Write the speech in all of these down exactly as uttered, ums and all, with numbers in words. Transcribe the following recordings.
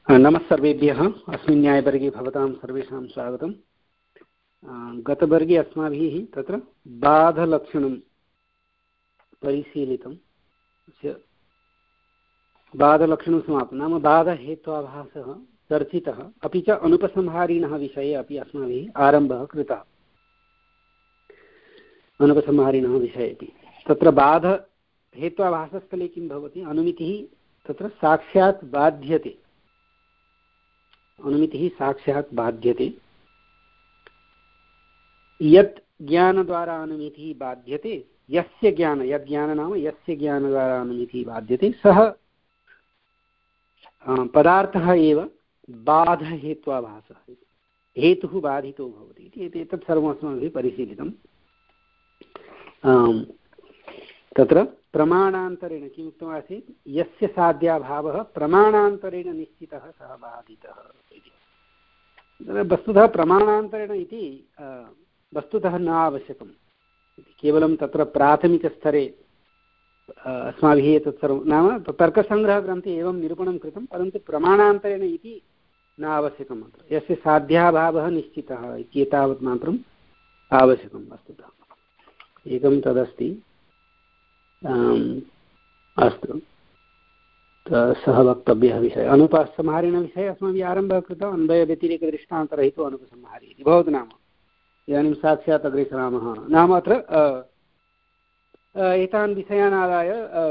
नमः सर्वेभ्यः। अस्मिन् न्यायवर्गे भवतां सर्वेषां स्वागतम्। गतवर्गे अस्माभिः तत्र बाधलक्षणं परिशीलितं। बाधलक्षणं समाप्तं, नाम बाधहेत्वाभासः चर्चितः, अपि च अनुपसंहारिणः विषये अपि अस्माभिः आरम्भः कृतः। अनुपसंहारिणः विषये अपि तत्र बाधहेत्वाभासस्थले किं भवति, अनुमितिः तत्र साक्षात् बाध्यते, अनुमितिः साक्षात् बाध्यते। यत् ज्ञानद्वारा अनुमितिः बाध्यते, यस्य ज्ञान यद् ज्ञान नाम यस्य ज्ञानद्वारा अनुमितिः बाध्यते, सः पदार्थः एव बाधहेत्वाभासः, हेतुः बाधितो भवति इति एतत् सर्वम् अस्माभिः परिशीलितं। तत्र प्रमाणान्तरेण किम् उक्तमासीत्, यस्य साध्याभावः प्रमाणान्तरेण निश्चितः सः बाधितः इति। वस्तुतः प्रमाणान्तरेण इति वस्तुतः न आवश्यकं, केवलं तत्र प्राथमिकस्तरे अस्माभिः एतत् सर्वं नाम तर्कसङ्ग्रहग्रन्थे एवं निरूपणं कृतं, परन्तु प्रमाणान्तरेण इति न आवश्यकम्। अत्र यस्य साध्याभावः निश्चितः इत्येतावत् मात्रम् आवश्यकं वस्तुतः, एकं तदस्ति। अस्तु, सः वक्तव्यः विषयः। अनुपसंहारिणविषये अस्माभिः आरम्भः कृतः, अन्वयव्यतिरेकदृष्टान्तरहितो अनुपसंहारी इति। भवतु नाम इदानीं साक्षात् अग्रे सरामः। नाम अत्र एतान् विषयान् आदाय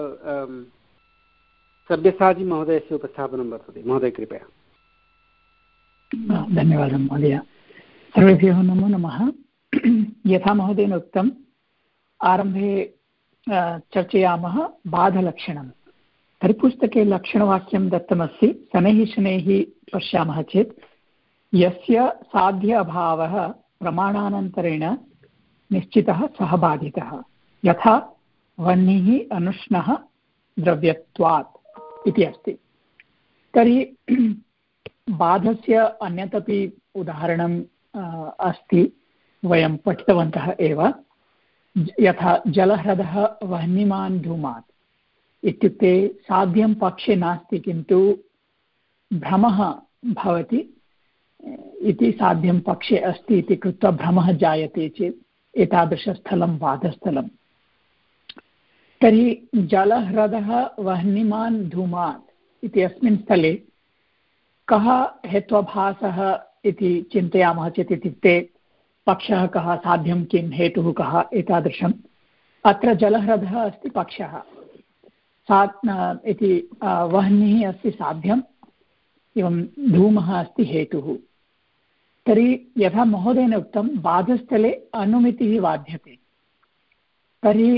सब्यसाची महोदयस्य उपस्थापनं वर्तते। महोदय कृपया। धन्यवादः महोदय। सर्वेभ्यः नमो नमः। यथा महोदयेन उक्तम्, आरम्भे चर्चयामः बाधलक्षणं। तर्हि पुस्तके लक्षणवाक्यं दत्तमस्ति। शनैः शनैः पश्यामः चेत् यस्य साध्य अभावः प्रमाणानन्तरेण निश्चितः सः बाधितः, यथा वह्निः अनुष्णः द्रव्यत्वात् इति अस्ति। तर्हि बाधस्य अन्यदपि उदाहरणम् अस्ति, वयं पठितवन्तः एव। यथा जलह्रदः वह्निमान् धूमात् इत्युक्ते साध्यं पक्षे नास्ति, किन्तु भ्रमः भवति इति, साध्यं पक्षे अस्ति इति कृत्वा भ्रमः जायते चेत् एतादृशस्थलं बाधस्थलं। तर्हि जलह्रदः वह्निमान् धूमात् इति अस्मिन् स्थले कः हेत्वाभासः इति चिन्तयामः चेत्, इत्युक्ते पक्षः कः, साध्यं किं, हेतुः कः, एतादृशम्। अत्र जलह्रदः अस्ति पक्षः, सा इति वह्निः अस्ति साध्यम्, एवं धूमः अस्ति हेतुः। तर्हि यथा महोदयेन उक्तं, बाधस्थले अनुमितिः बाध्यते। तर्हि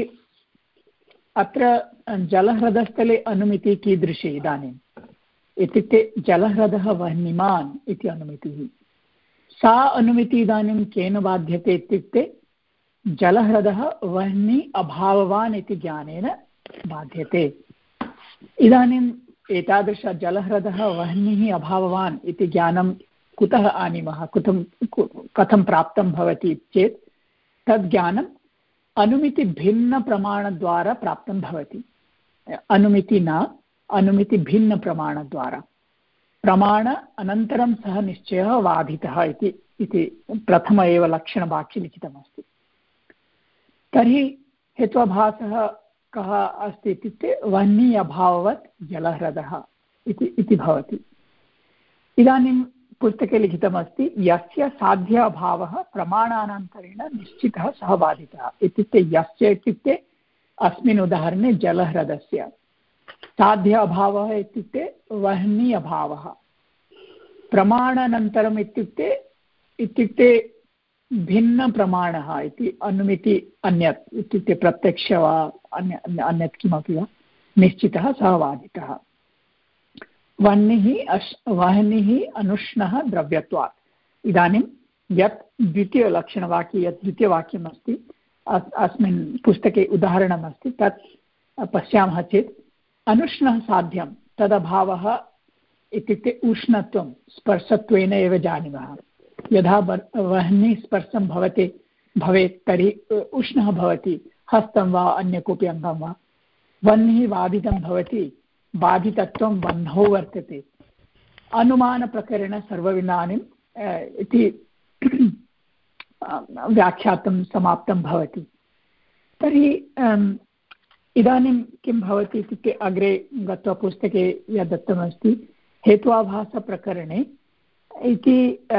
अत्र जलह्रदस्थले अनुमितिः कीदृशी इदानीम् इत्युक्ते जलह्रदः वह्निमान् इति अनुमितिः। सा अनुमितिः इदानीं केन बाध्यते इत्युक्ते जलह्रदः वह्नि अभाववान् इति ज्ञानेन बाध्यते। इदानीम् एतादृश जलह्रदः वह्निः अभाववान् इति ज्ञानं कुतः आनीमः, कुतं कथं प्राप्तं भवति चेत्, तद् ज्ञानम् अनुमितिभिन्नप्रमाणद्वारा प्राप्तं भवति। अनुमिति न, अनुमितिभिन्नप्रमाणद्वारा। प्रमाण अनन्तरं सः निश्चयः बाधितः इति इति प्रथम एव लक्षणवाक्ये लिखितमस्ति। तर्हि हेत्वाभासः कः अस्ति इत्युक्ते वह्नि अभाववत् जलह्रदः इति इति भवति। इदानीं पुस्तके लिखितमस्ति, यस्य साध्य अभावः प्रमाणानन्तरेण निश्चितः सः बाधितः। इत्युक्ते यस्य इत्युक्ते अस्मिन् उदाहरणे जलह्रदस्य, साध्य अभावः इत्युक्ते वह्नि अभावः, प्रमाणानन्तरम् इत्युक्ते इत्युक्ते भिन्नप्रमाणः इति, अनुमिति अन्यत् इत्युक्ते प्रत्यक्ष वा अन्य अन्यत् किमपि वा, निश्चितः सः बाधितः। वह्निः अश् वह्निः अनुष्णः द्रव्यत्वात्। इदानीं यत् द्वितीयलक्षणवाक्ये यत् द्वितीयवाक्यम् अस्ति, अस्मिन् पुस्तके उदाहरणमस्ति, तत् पश्यामः चेत् अनुष्णः साध्यं, तदभावः इत्युक्ते उष्णत्वं स्पर्शत्वेन एव जानीमः। यदा वह्निः स्पर्शं भवति भवेत् तर्हि उष्णः भवति, हस्तं वा अन्य कोऽपि अङ्गं वा। वह्निः बाधितं भवति, बाधितत्वं वह्नौ वर्तते। अनुमानप्रकरण सर्वविधानिम् इति व्याख्यातं समाप्तं भवति। तर्हि इदानीं किं भवति इत्युक्ते अग्रे गत्वा पुस्तके यद् दत्तमस्ति हेत्वाभासप्रकरणे इति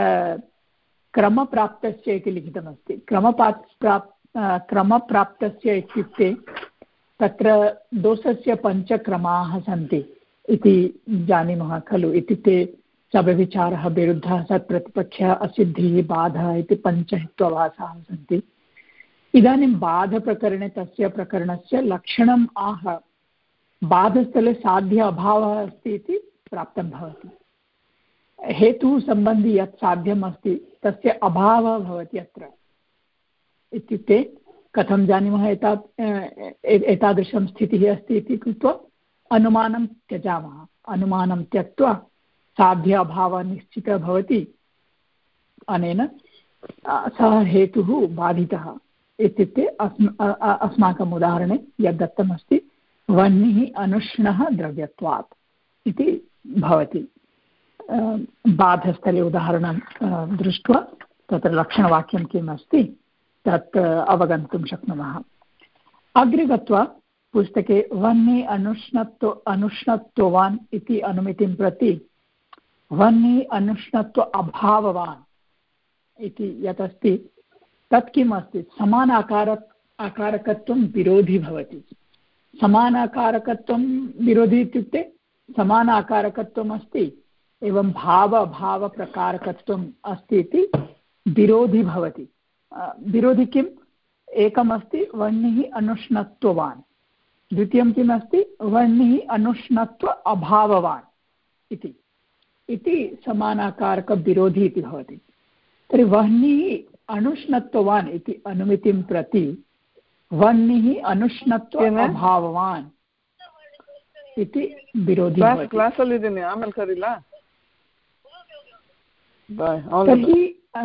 क्रमप्राप्तस्य इति लिखितमस्ति। क्रमप्राप् प्राप् क्रमप्राप्तस्य इत्युक्ते तत्र दोषस्य पञ्चक्रमाः सन्ति इति जानीमः खलु। इत्युक्ते सव्यभिचारः, विरुद्धः, सत्प्रतिपक्षः, असिद्धिः, बाधः इति पञ्च हेत्वाभासाः सन्ति। इदानीं बाधप्रकरणे तस्य प्रकरणस्य लक्षणम् आह बाधस्थले साध्य अभावः अस्ति इति प्राप्तं भवति। हेतुः सम्बन्धी यत् साध्यम् अस्ति तस्य अभावः भवति अत्र। इत्युक्ते कथं जानीमः एता एतादृशं स्थितिः अस्ति इति कृत्वा अनुमानं त्यजामः। अनुमानं त्यक्त्वा साध्य अभावः निश्चितः भवति। अनेन सः हेतुः बाधितः। इत्युक्ते अस्म अस्माकम् उदाहरणे यद् दत्तमस्ति वह्निः अनुष्णः द्रव्यत्वात् इति भवति। बाधस्थले उदाहरणं दृष्ट्वा तत्र लक्षणवाक्यं किम् अस्ति तत् अवगन्तुं शक्नुमः। अग्रे गत्वा पुस्तके वह्निः अनुष्णत्व अनुष्णत्ववान् इति अनुमितिं प्रति वह्निः अनुष्णत्व अभाववान् इति यत् अस्ति तत् किम् अस्ति, समानाकार आकारकत्वं विरोधी भवति। समानाकारकत्वं विरोधी इत्युक्ते समानाकारकत्वम् अस्ति एवं भावभावप्रकारकत्वम् अस्ति इति विरोधी भवति। विरोधी किम्, एकमस्ति वह्निः अनुष्णत्ववान्, द्वितीयं किम् अस्ति वह्निः अनुष्णत्व अभाववान् इति इति समानाकारकविरोधी इति भवति। तर्हि वह्निः अनुष्णत्ववान् इति अनुमितिं प्रति वह्निः अनुष्णत्व अभाववान् इति विरोधी भवति। तर्हि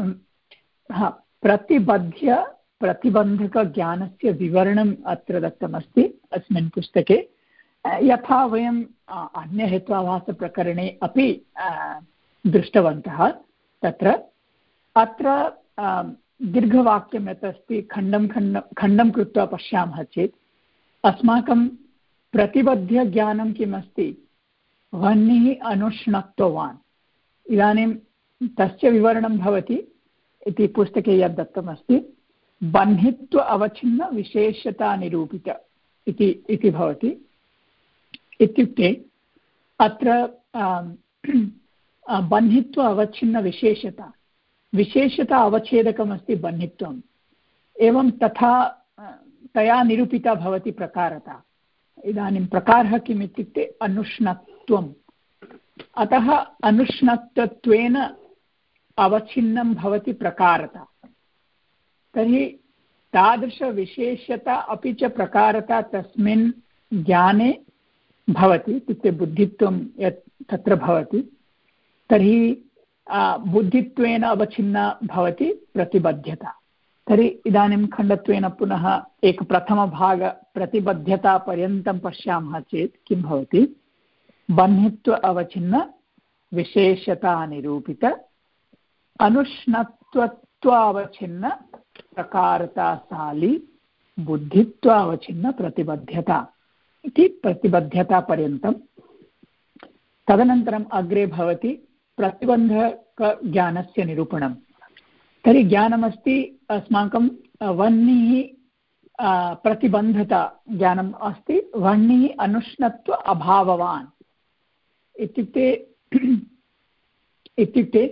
प्रतिबध्य प्रतिबन्धकज्ञानस्य विवरणम् अत्र दत्तमस्ति अस्मिन् पुस्तके। यथा वयम् अन्यहेत्वाभासप्रकरणे अपि दृष्टवन्तः, तत्र अत्र दीर्घवाक्यं यत् अस्ति खण्डं खण्डं खण्डं कृत्वा पश्यामः चेत् अस्माकं प्रतिबद्धज्ञानं किम् अस्ति, वह्निः अनुष्णत्ववान्। इदानीं तस्य विवरणं भवति इति पुस्तके यद् दत्तमस्ति बह्नित्व अवच्छिन्न विशेषता निरूपित इति इति भवति। इत्युक्ते अत्र बह्नित्व अवच्छिन्न विशेषता विशेषता अवच्छेदकमस्ति बह्नित्वम्, एवं तथा तया निरूपिता भवति प्रकारता। इदानीं प्रकारः किम् इत्युक्ते अनुष्णत्वम्। अतः अनुष्णत्वत्वेन अवच्छिन्नं भवति प्रकारता। तर्हि तादृशविशेषता अपि च प्रकारता तस्मिन् ज्ञाने भवति, इत्युक्ते बुद्धित्वं यत् तत्र भवति। तर्हि बुद्धित्वेन अवच्छिन्ना भवति प्रतिबद्धता। तर्हि इदानीं खण्डत्वेन पुनः एक प्रथमभाग प्रतिबद्धतापर्यन्तं पश्यामः चेत् किं भवति, बह्नित्व अवच्छिन्न विशेषता निरूपित अनुष्णत्वत्व अवच्छिन्न प्रकारताशाली बुद्धित्व अवच्छिन्न प्रतिबद्धता इति प्रतिबद्धतापर्यन्तं। तदनन्तरम् अग्रे भवति प्रतिबन्धकज्ञानस्य निरूपणं। तर्हि ज्ञानमस्ति अस्माकं वह्निः प्रतिबन्धता ज्ञानम् अस्ति, वह्निः अनुष्णत्व अभाववान् इत्युक्ते इत्युक्ते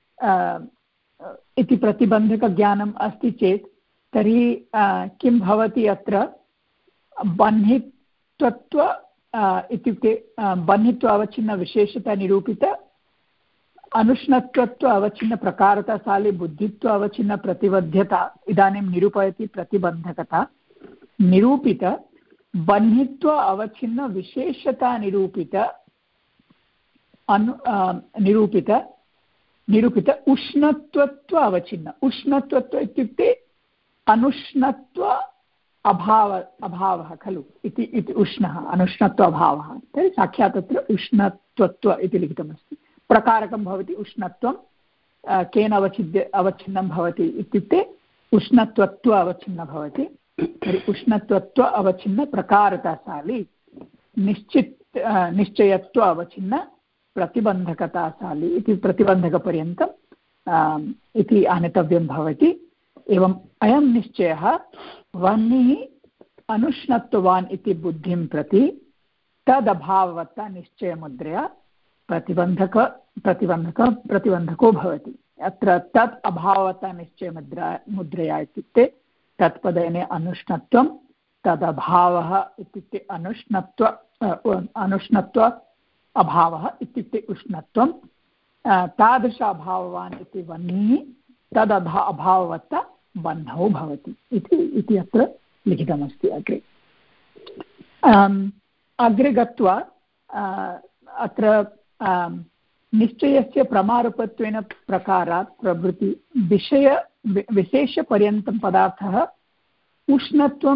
इति प्रतिबन्धकज्ञानम् अस्ति चेत् तर्हि किं भवति, अत्र बह्नित्वत्व इत्युक्ते बह्नित्व अवच्छिन्न विशेषता निरूपित अनुष्णत्वत्व अवच्छिन्न प्रकारताशाली बुद्धित्व अवच्छिन्न प्रतिबद्धता इदानीं निरूपयति प्रतिबन्धकता निरूपित बह्नित्व अवच्छिन्न विशेषता निरूपित अनु निरूपित निरूपित उष्णत्वत्व अवच्छिन्न। उष्णत्वत्व इत्युक्ते अनुष्णत्व अभाव अभावः खलु इति इति उष्णः अनुष्णत्व अभावः। तर्हि साक्षात् तत्र उष्णत्वत्व इति लिखितमस्ति। प्रकारकं भवति उष्णत्वं केन अवच्छिद्य अवच्छिन्नं भवति इत्युक्ते उष्णत्वत्व अवच्छिन्न भवति। तर्हि उष्णत्वत्व अवच्छिन्न प्रकारताशाली निश्चित निश्चयत्व अवच्छिन्न प्रतिबन्धकताशाली इति प्रतिबन्धकपर्यन्तम् इति आनेतव्यं भवति। एवम् अयं निश्चयः वह्निः अनुष्णत्ववान् इति बुद्धिं प्रति तदभाववत्ता निश्चयमुद्रया प्रतिबन्धक प्रतिबन्धक प्रतिबन्धको भवति। अत्र तत् अभाववत्ता निश्चयमुद्रा मुद्रया इत्युक्ते तत्पदेन अनुष्णत्वं तदभावः इत्युक्ते अनुष्णत्व अनुष्णत्व अभावः इत्युक्ते उष्णत्वं तादृश अभाववान् इति वह्निः तदभा अभाववत्ता बन्धौ भवति इति इति अत्र लिखितमस्ति अग्रे। अग्रे गत्वा अत्र निश्चयस्य प्रमारूपत्वेन प्रकारात् प्रभृति विषय विशेषपर्यन्तं पदार्थः उष्णत्वं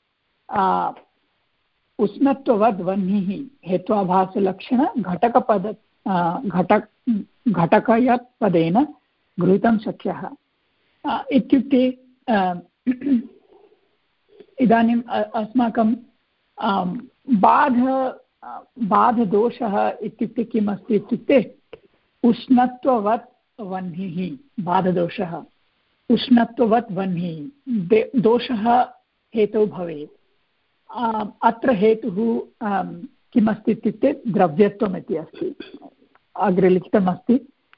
उष्णत्ववद् वह्निः हेत्वाभासलक्षण घटकपद घटक घटकयत्पदेन गृहीतुं शक्यः इत्युक्ते इदानीम् अस्माकं बाध बाधदोषः इत्युक्ते किम् अस्ति इत्युक्ते उष्णत्ववत् वह्निः बाधदोषः उष्णत्ववत् वह्निः दोषः हेतुः भवेत्। अत्र हेतुः किमस्ति इत्युक्ते द्रव्यत्वम् इति अस्ति अग्रे लिखितमस्ति।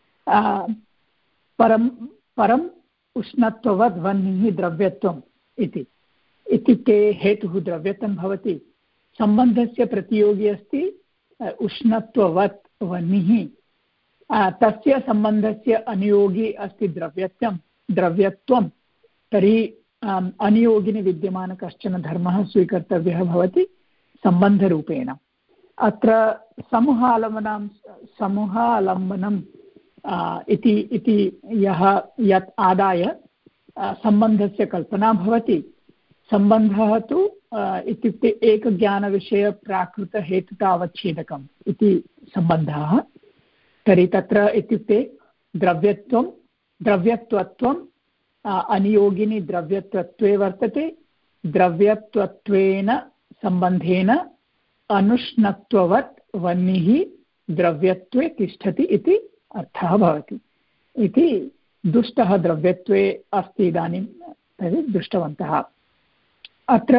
परं परम् उष्णत्ववद् वह्निः द्रव्यत्वम् इति इत्युक्ते हेतुः द्रव्यत्वं भवति सम्बन्धस्य प्रतियोगी अस्ति उष्णत्ववत् वह्निः तस्य सम्बन्धस्य अनुयोगी अस्ति द्रव्यत्वं द्रव्यत्वं तर्हि अनुयोगिनि विद्यमान कश्चन धर्मः स्वीकर्तव्यः भवति सम्बन्धरूपेण। अत्र समूहालम्बनं समूहालम्बनम् इति इति यः यत् आदाय सम्बन्धस्य कल्पना भवति सम्बन्धः तु इत्युक्ते एकज्ञानविषयप्राकृतहेतुतावच्छेदकम् इति सम्बन्धः। तर्हि तत्र इत्युक्ते द्रव्यत्वं द्रव्यत्वत्वं अनियोगिनि द्रव्यत्वत्वे वर्तते द्रव्यत्वत्वेन सम्बन्धेन अनुष्णत्ववत् वह्निः द्रव्यत्वे तिष्ठति इति अर्थः भवति इति दुष्टः द्रव्यत्वे अस्ति इदानीं तर्हि दृष्टवन्तः। अत्र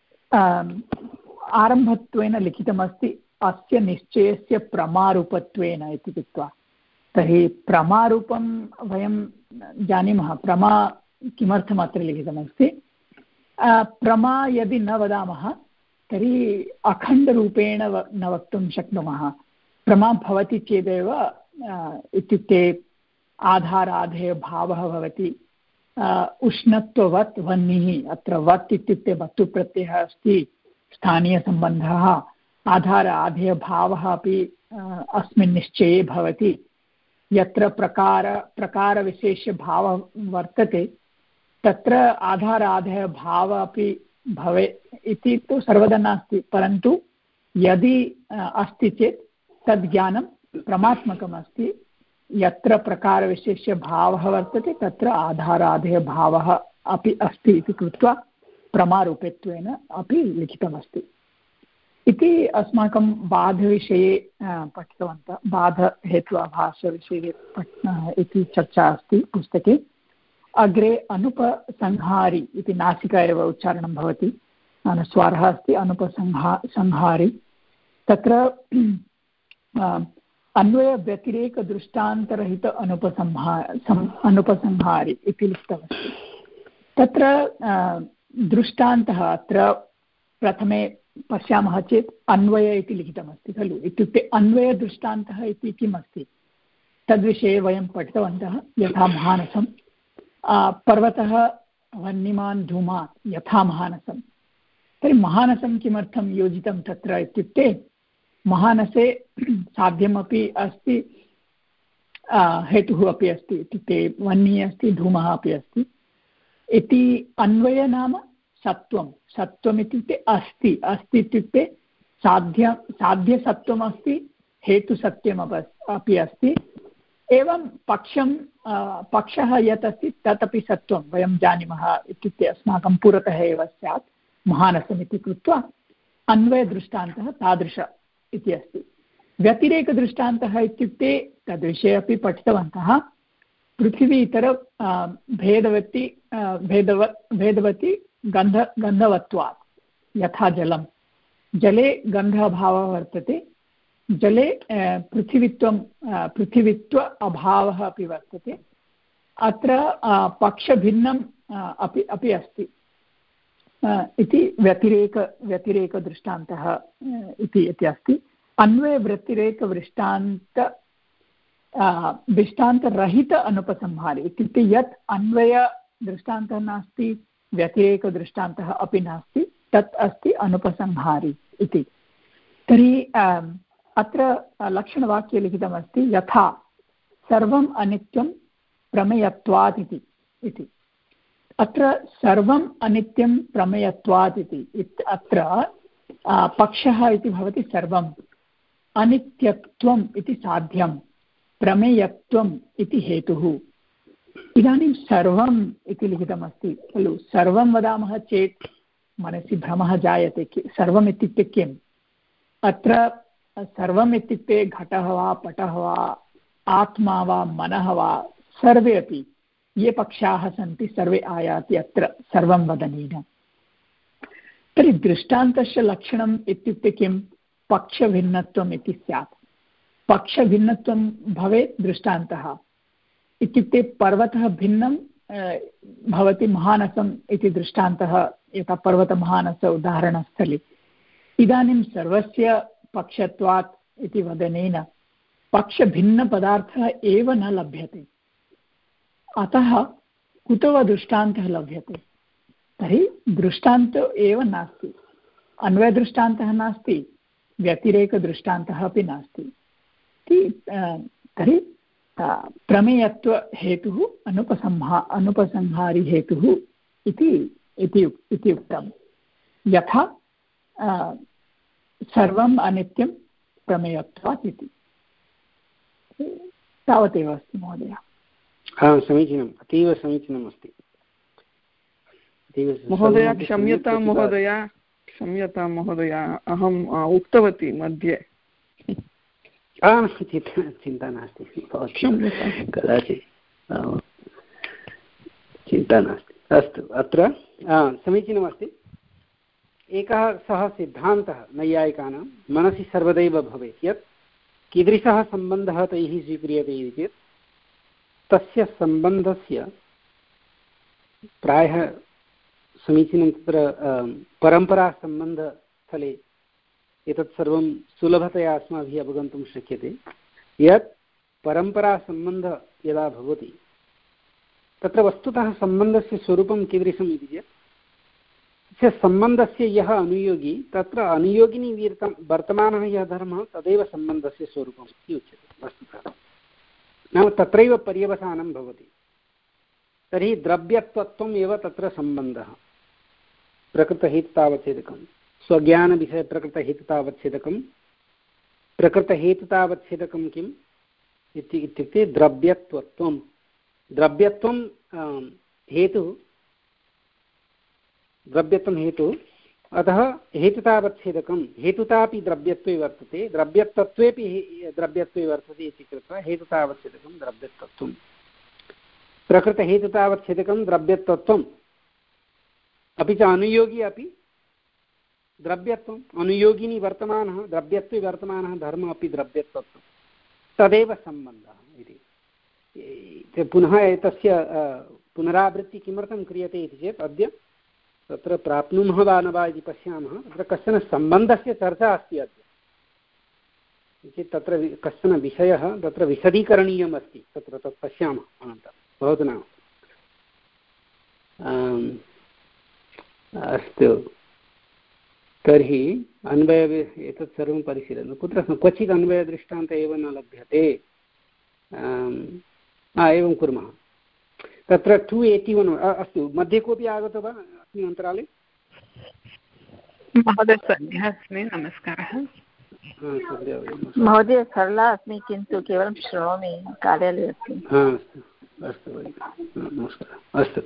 आरम्भत्वेन लिखितमस्ति अस्य निश्चयस्य प्रमारूपत्वेन इति कृत्वा। तर्हि प्रमारूपं वयं जानीमः प्रमा किमर्थम् अत्र लिखितमस्ति प्रमा यदि न वदामः तर्हि अखण्डरूपेण न वक्तुं शक्नुमः। प्रमा भवति चेदेव इत्युक्ते आधाराधेयभावः भवति उष्णत्ववत् वह्निः अत्र वत् इत्युक्ते वत्तुप्रत्ययः अस्ति स्थानीयसम्बन्धः आधार आधेयभावः अपि अस्मिन् निश्चये भवति यत्र प्रकार प्रकारविशेषभावः वर्तते तत्र आधार आधेयभावः अपि भवेत् इति तु सर्वदा नास्ति परन्तु यदि अस्ति चेत् तद् ज्ञानं प्रमात्मकम् अस्ति यत्र प्रकारविशेषभावः वर्तते तत्र आधाराधेयभावः अपि अस्ति इति कृत्वा प्रमारूपत्वेन अपि लिखितमस्ति इति अस्माकं बाधविषये पठितवन्तः। बाधहेत्वाभासविषये इति चर्चा अस्ति पुस्तके। अग्रे अनुपसंहारी इति नासिका एव उच्चारणं भवति अनुस्वारः अस्ति अनुपसंहा संहारी तत्र अन्वयव्यतिरेकदृष्टान्तरहित अनुपसंहा अनुपसंहारि इति लिखितमस्ति। तत्र दृष्टान्तः अत्र प्रथमे पश्यामः चेत् अन्वय इति लिखितमस्ति खलु इत्युक्ते अन्वयदृष्टान्तः इति किम् अस्ति तद्विषये वयं पठितवन्तः। यथा महानसं पर्वतः वह्निमान् धूमात् यथा महानसं तर्हि महानसं किमर्थं योजितं तत्र इत्युक्ते महानसे साध्यमपि अस्ति हेतुः अपि अस्ति इत्युक्ते वह्निः अस्ति धूमः अपि अस्ति इति अन्वय नाम सत्वं सत्वम् इत्युक्ते अस्ति अस्ति इत्युक्ते साध्य साध्यसत्वम् अस्ति हेतुसत्यम् अपि अस्ति। एवं पक्षं पक्षः यत् अस्ति तदपि सत्वं वयं जानीमः, इत्युक्ते अस्माकं पुरतः एव स्यात् महानसमिति कृत्वा अन्वयदृष्टान्तः तादृश इति अस्ति। व्यतिरेकदृष्टान्तः इत्युक्ते तद्विषये अपि पठितवन्तः। पृथिवी इतर भेदवती भेदव भेदवती गन्ध गन्धवत्वात्, यथा जलं, जले गन्धाभावः वर्तते, जले पृथिवीत्वं पृथिवीत्व अभावः अपि वर्तते। अत्र पक्षभिन्नम् अपि अपि अस्ति इति व्यतिरेक व्यतिरेकदृष्टान्तः इति इति अस्ति। अन्वयव्यतिरेकदृष्टान्त दृष्टान्तरहित अनुपसंहारे इत्युक्ते यत् अन्वयदृष्टान्तः नास्ति, व्यतिरेकदृष्टान्तः अपि नास्ति, तत् अस्ति अनुपसंहारी इति। तर्हि अत्र लक्षणवाक्ये लिखितमस्ति यथा सर्वम् अनित्यं प्रमेयत्वात् इति इति। अत्र सर्वम् अनित्यं प्रमेयत्वात् इति अत्र पक्षः इति भवति सर्वम्, अनित्यत्वम् इति साध्यं, प्रमेयत्वम् इति हेतुः। इदानीं सर्वम् इति लिखितमस्ति खलु। सर्वं वदामः चेत् मनसि भ्रमः जायते, सर्वम् इत्युक्ते किम्? अत्र सर्वम् इत्युक्ते घटः वा पटः वा आत्मा वा मनः वा सर्वे अपि ये पक्षाः सन्ति सर्वे आयाति अत्र सर्वं वदनेन। तर्हि दृष्टान्तस्य लक्षणम् इत्युक्ते किं? पक्षभिन्नत्वम् इति स्यात्। पक्षभिन्नत्वं भवेत् दृष्टान्तः इत्युक्ते पर्वतः भिन्नं भवति महानसम् इति दृष्टान्तः, यथा पर्वतमहानस उदाहरणस्थले। इदानीं सर्वस्य पक्षत्वात् इति वदनेन पक्षभिन्नपदार्थः एव न लभ्यते, अतः कुतो वा दृष्टान्तः लभ्यते? तर्हि दृष्टान्तः एव नास्ति, अन्वयदृष्टान्तः नास्ति, व्यतिरेकदृष्टान्तः अपि नास्ति। तर्हि प्रमेयत्वहेतुः अनुपसंहा अनुपसंहारी हेतुः इति इति उक्तं। यथा सर्वम् अनित्यं प्रमेयत्वात् इति। तावदेव अस्ति महोदय। हा, समीचीनम्, अतीव समीचीनम् अस्ति महोदय। क्षम्यतां महोदय, क्षम्यतां महोदय, अहम् उक्तवती मध्ये। चिन्ता नास्ति, कदाचित् चिन्ता नास्ति। अस्तु, अत्र समीचीनमस्ति। एकः सः सिद्धान्तः नैयायिकानां मनसि सर्वदैव भवेत् यत् कीदृशः सम्बन्धः तैः स्वीक्रियते इति चेत् तस्य सम्बन्धस्य प्रायः समीचीनं तत्र परम्परासम्बन्धस्थले एतत् सर्वं सुलभतया अस्माभिः अवगन्तुं शक्यते यत् परम्परासम्बन्धः यदा भवति तत्र वस्तुतः सम्बन्धस्य स्वरूपं कीदृशम् इति चेत् सम्बन्धस्य यः अनुयोगी तत्र अनुयोगिनी वर्तमानः यः धर्मः तदेव सम्बन्धस्य स्वरूपम् इति उच्यते वस्तुतः। नाम तत्रैव पर्यवसानं भवति। तर्हि द्रव्यत्वम् एव तत्र सम्बन्धः, प्रकृतहेतुतावच्छेदकं, स्वज्ञानविषयप्रकृतहेतुतावच्छेदकं। प्रकृतहेतुतावच्छेदकं किम् इत्युक्ते द्रव्यत्वत्वं। द्रव्यत्वं हेतुः, द्रव्यत्वं हेतुः, अतः हेतुतावच्छेदकं, हेतुतापि द्रव्यत्वे वर्तते, द्रव्यत्वत्वेपि द्रव्यत्वे वर्तते इति कृत्वा हेतुतावच्छेदकं द्रव्यत्वत्वं। प्रकृतहेतुतावच्छेदकं द्रव्यत्वत्वम्, अपि च अनुयोगी अपि द्रव्यत्वम्। अनुयोगिनी वर्तमानः द्रव्यत्वे वर्तमानः धर्मः अपि द्रव्यत्वत्वं, तदेव सम्बन्धः इति। पुनः एतस्य पुनरावृत्तिः किमर्थं क्रियते इति चेत् अद्य तत्र प्राप्नुमः वा न वा इति पश्यामः। तत्र कश्चन सम्बन्धस्य चर्चा अस्ति अद्य चेत् तत्र कश्चन विषयः तत्र विशदीकरणीयम् अस्ति, तत्र तत् पश्यामः अनन्तरं। भवतु नाम अस्तु। तर्हि अन्वय एतत् सर्वं परिशीलनं कुत्र क्वचित् अन्वयदृष्टान्तः एव न लभ्यते। एवं कुर्मः। तत्र टु एय्टि वन् अस्तु, मध्ये कोऽपि आगतो वा अस्मिन् अन्तराले? महोदय सद्यः अस्मि, नमस्कारः। महोदय सरला अस्मि किन्तु केवलं शृणोमि कार्यालये अस्मि अस्तु भगिनि नमस्कारः अस्तु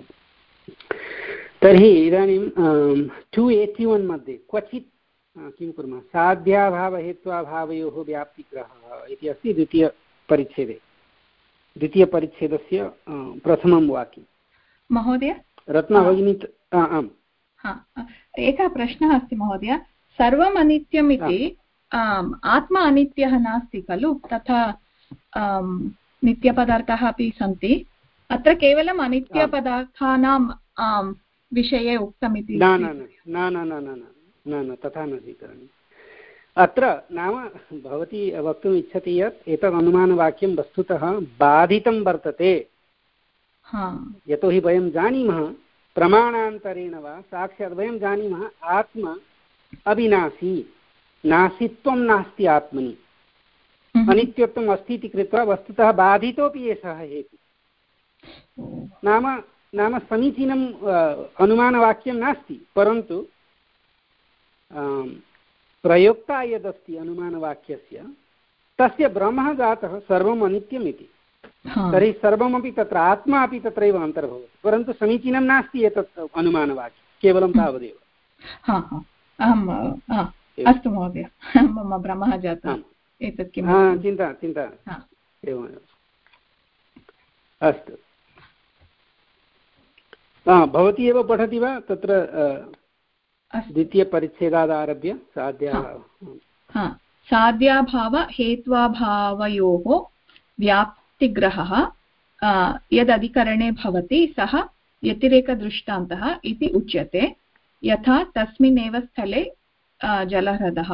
तर्हि इदानीं टु एय्टि वन् मध्ये क्वचित् किं कुर्मः साध्याभावहेत्वाभावयोः व्याप्तिग्रहः इति अस्ति द्वितीयपरिच्छेदे द्वितीयपरिच्छेदस्य प्रथमं वाक्यं महोदय रत्ना भगिनी आम् एकः प्रश्नः अस्ति महोदय सर्वम् अनित्यम् इति आत्मा अनित्यः नास्ति खलु तथा नित्यपदार्थाः अपि सन्ति अत्र केवलम् अनित्यपदार्थानां विषये उक्तमिति न न न न न न तथा न स्वीकरणीयम् अत्र नाम भवती वक्तुम् इच्छति यत् एतत् अनुमानवाक्यं वस्तुतः बाधितं वर्तते यतोहि वयं जानीमः प्रमाणान्तरेण वा साक्षात् वयं जानीमः आत्मा अविनाशी नासित्वं नास्ति आत्मनि अनित्यत्वम् अस्ति इति कृत्वा वस्तुतः बाधितोऽपि एषः हेतुः नाम नाम समीचीनम् अनुमानवाक्यं नास्ति परन्तु प्रयोक्ता यदस्ति अनुमानवाक्यस्य तस्य भ्रमः जातः सर्वम् अनित्यम् इति तर्हि सर्वमपि तत्र आत्मा अपि तत्रैव अन्तर्भवति परन्तु समीचीनं नास्ति एतत् अनुमानवाक्यं केवलं तावदेव अस्तु महोदय मम भ्रमः जातः एतत् किं चिन्ता चिन्ता एवमेव अस्तु भवती एव पठति वा तत्र द्वितीयपरिच्छेदादारभ्य साध्याभाव साध्याभाव हेत्वाभावयोः व्याप्तिग्रहः यदधिकरणे भवति सः व्यतिरेकदृष्टान्तः इति उच्यते यथा तस्मिन्नेव स्थले जलह्रदः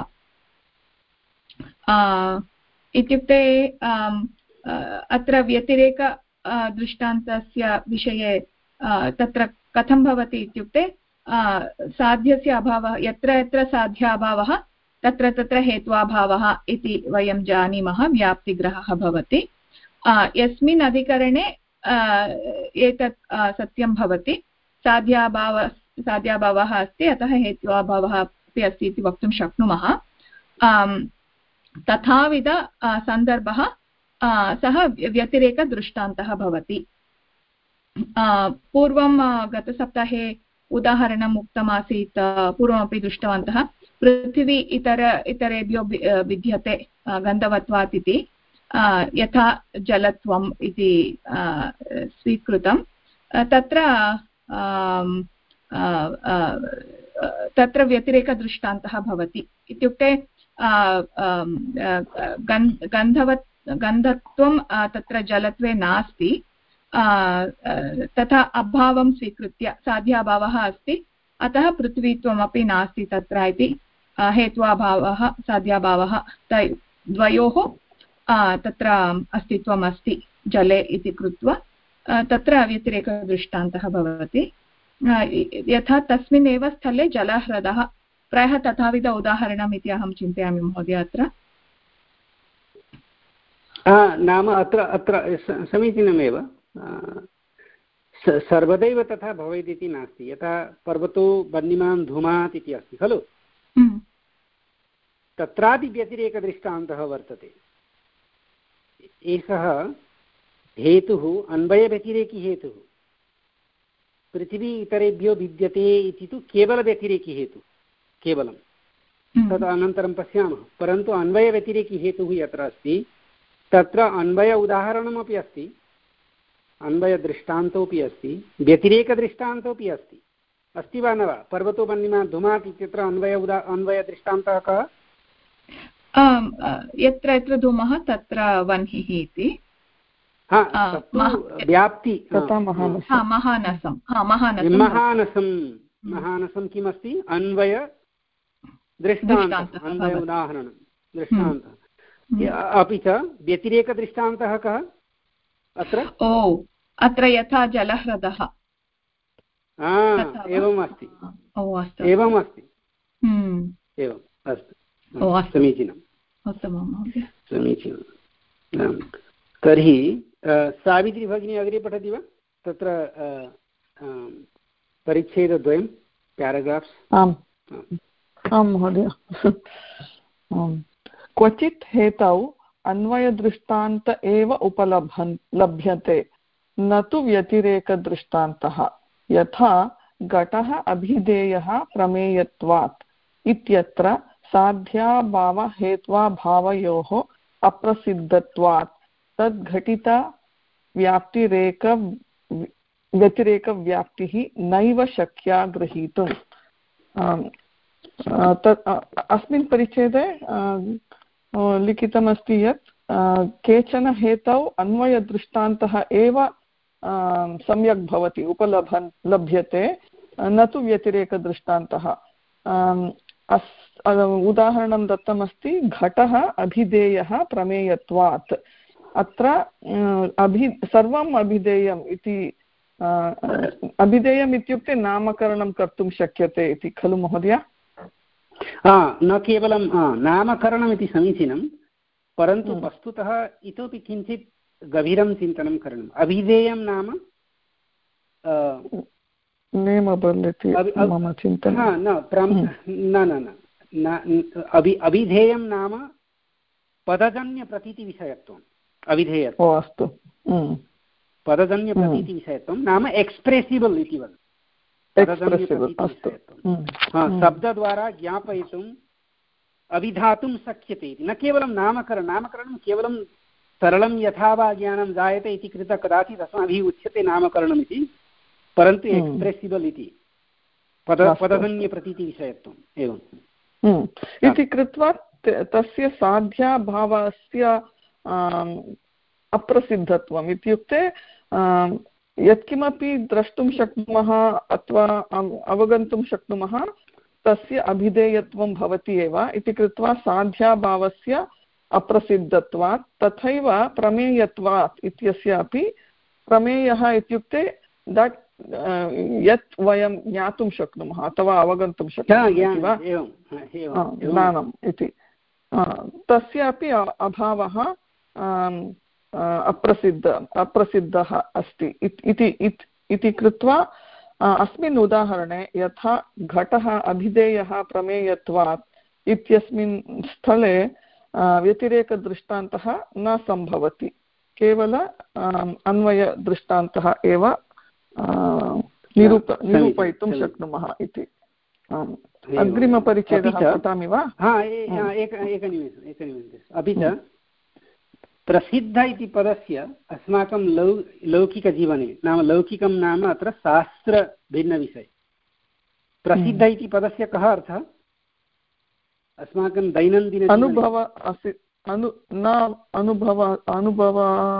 इत्युक्ते अत्र व्यतिरेक दृष्टान्तस्य विषये तत्र कथं भवति इत्युक्ते साध्यस्य अभावः यत्र यत्र साध्याभावः तत्र तत्र हेत्वाभावः इति वयं जानीमः व्याप्तिग्रहः भवति यस्मिन् अधिकरणे एतत् सत्यं भवति साध्याभाव साध्याभावः अस्ति अतः हेत्वाभावः अपि अस्ति इति वक्तुं शक्नुमः तथाविध सन्दर्भः सः व्यतिरेकदृष्टान्तः भवति पूर्वं गतसप्ताहे उदाहरणम् उक्तमासीत् पूर्वमपि दृष्टवन्तः पृथिवी इतर इतरेभ्यो भिद्यते गन्धवत्वात् इति यथा जलत्वम् इति स्वीकृतं तत्र तत्र व्यतिरेकदृष्टान्तः भवति इत्युक्ते गन्धवत् गन्धत्वं तत्र जलत्वे नास्ति तथा अभावं स्वीकृत्य साध्याभावः अस्ति अतः पृथ्वीत्वमपि नास्ति तत्र इति हेत्वाभावः साध्याभावः द्वयोः तत्र अस्तित्वम् अस्ति जले इति कृत्वा तत्र व्यतिरेकदृष्टान्तः भवति यथा तस्मिन्नेव स्थले जलह्रदः प्रायः तथाविध उदाहरणम् इति अहं चिन्तयामि महोदय अत्र नाम अत्र अत्र समीचीनमेव सर्वदैव तथा भवेत् इति नास्ति यथा पर्वतो वह्निमान् धूमात् इति अस्ति खलु तत्रापि व्यतिरेकदृष्टान्तः वर्तते एषः हेतुः अन्वयव्यतिरेकी हेतुः पृथिवी इतरेभ्यो भिद्यते इति तु केवलव्यतिरेकी हेतुः केवलं तद् अनन्तरं पश्यामः परन्तु अन्वयव्यतिरेकी हेतुः यत्र अस्ति तत्र अन्वय उदाहरणमपि अस्ति अन्वयदृष्टान्तोऽपि अस्ति व्यतिरेकदृष्टान्तोऽपि अस्ति अस्ति वा न वा पर्वतो वह्निमान् धूमात् इत्यत्र अन्वय उदा अन्वयदृष्टान्तः कः यत्र यत्र धूमः तत्र वह्निः इति व्याप्ति महानसं महानसं महानसं किमस्ति अन्वय दृष्टान्तः अन्वय उदाहरणं दृष्टान्तः अपि च व्यतिरेकदृष्टान्तः कः अत्र ओ अत्र यथा जलह्रदः एवम् अस्ति एवम् अस्ति एवम् अस्तु समीचीनं समीचीनं तर्हि सावित्री भगिनी अग्रे पठति वा तत्र परिच्छेदद्वयं पेराग्राफ्स् आम् आं महोदय क्वचित् हेतौ अन्वयदृष्टान्त एव उपलभन् लभ्यते न तु व्यतिरेकदृष्टान्तः यथा घटः अभिधेयः प्रमेयत्वात् इत्यत्र साध्याभावहेत्वाभावयोः अप्रसिद्धत्वात् तद्घटिता व्याप्तिरेक व्यतिरेकव्याप्तिः नैव शक्या ग्रहीतुम्। तत् अस्मिन् परिच्छेदे लिखितमस्ति यत् केचन हेतौ अन्वयदृष्टान्तः एव सम्यक् भवति उपलभन् लभ्यते न तु व्यतिरेकदृष्टान्तः। उदाहरणं दत्तमस्ति घटः अभिधेयः प्रमेयत्वात्। अत्र अभि सर्वम् अभिधेयम् इति अभिधेयम् इत्युक्ते नामकरणं कर्तुं शक्यते इति खलु महोदय? न केवलं नामकरणम् इति समीचीनं, परन्तु वस्तुतः इतोपि किञ्चित् गभीरं चिन्तनं करणम्। अभिधेयं नाम मम चिन्तनं न न अभिधेयं नाम पदजन्यप्रतीतिविषयत्वम्। अभिधेयत्वम् अस्तु पदजन्यप्रतीतिविषयत्वं नाम एक्स्प्रेसिबल् इति वदति। शब्दद्वारा ज्ञापयितुम् अभिधातुं शक्यते इति। न केवलं नामकरणं नामकरणं केवलं सरलं यथा वा ज्ञानं जायते इति कृत्वा कदाचित् अस्माभिः उच्यते नामकरणम् इति, परन्तु एक्स्प्रेसिबल् इति पद पदजन्यप्रतीतिविषयत्वम् एवम् इति कृत्वा तस्य साध्याभावस्य अप्रसिद्धत्वम् इत्युक्ते यत्किमपि द्रष्टुं शक्नुमः अथवा अवगन्तुं शक्नुमः तस्य अभिधेयत्वं भवति एव इति कृत्वा साध्याभावस्य अप्रसिद्धत्वात् तथैव प्रमेयत्वात् इत्यस्य अपि प्रमेयः इत्युक्ते दट् यत् वयं ज्ञातुं शक्नुमः अथवा अवगन्तुं शक्नुमः ज्ञानम् इति तस्य अपि अभावः अप्रसिद्ध अप्रसिद्धः अस्ति इति इति कृत्वा अस्मिन् उदाहरणे यथा घटः अभिधेयः प्रमेयत्वात् इत्यस्मिन् स्थले व्यतिरेकदृष्टान्तः न सम्भवति, केवल अन्वयदृष्टान्तः एव निरूप निरूपयितुं शक्नुमः इति। अग्रिमपरिच्छेदः पठामि वा? एकनिमेषम् एकनिमेषम् अपि च प्रसिद्ध इति पदस्य अस्माकं लौ लौकिकजीवने नाम लौकिकं नाम अत्र शास्त्रभिन्नविषये प्रसिद्ध इति पदस्य कः अर्थः? अस्माकं दैनन्दिन अनुभव अनु न अनुभव अनुभव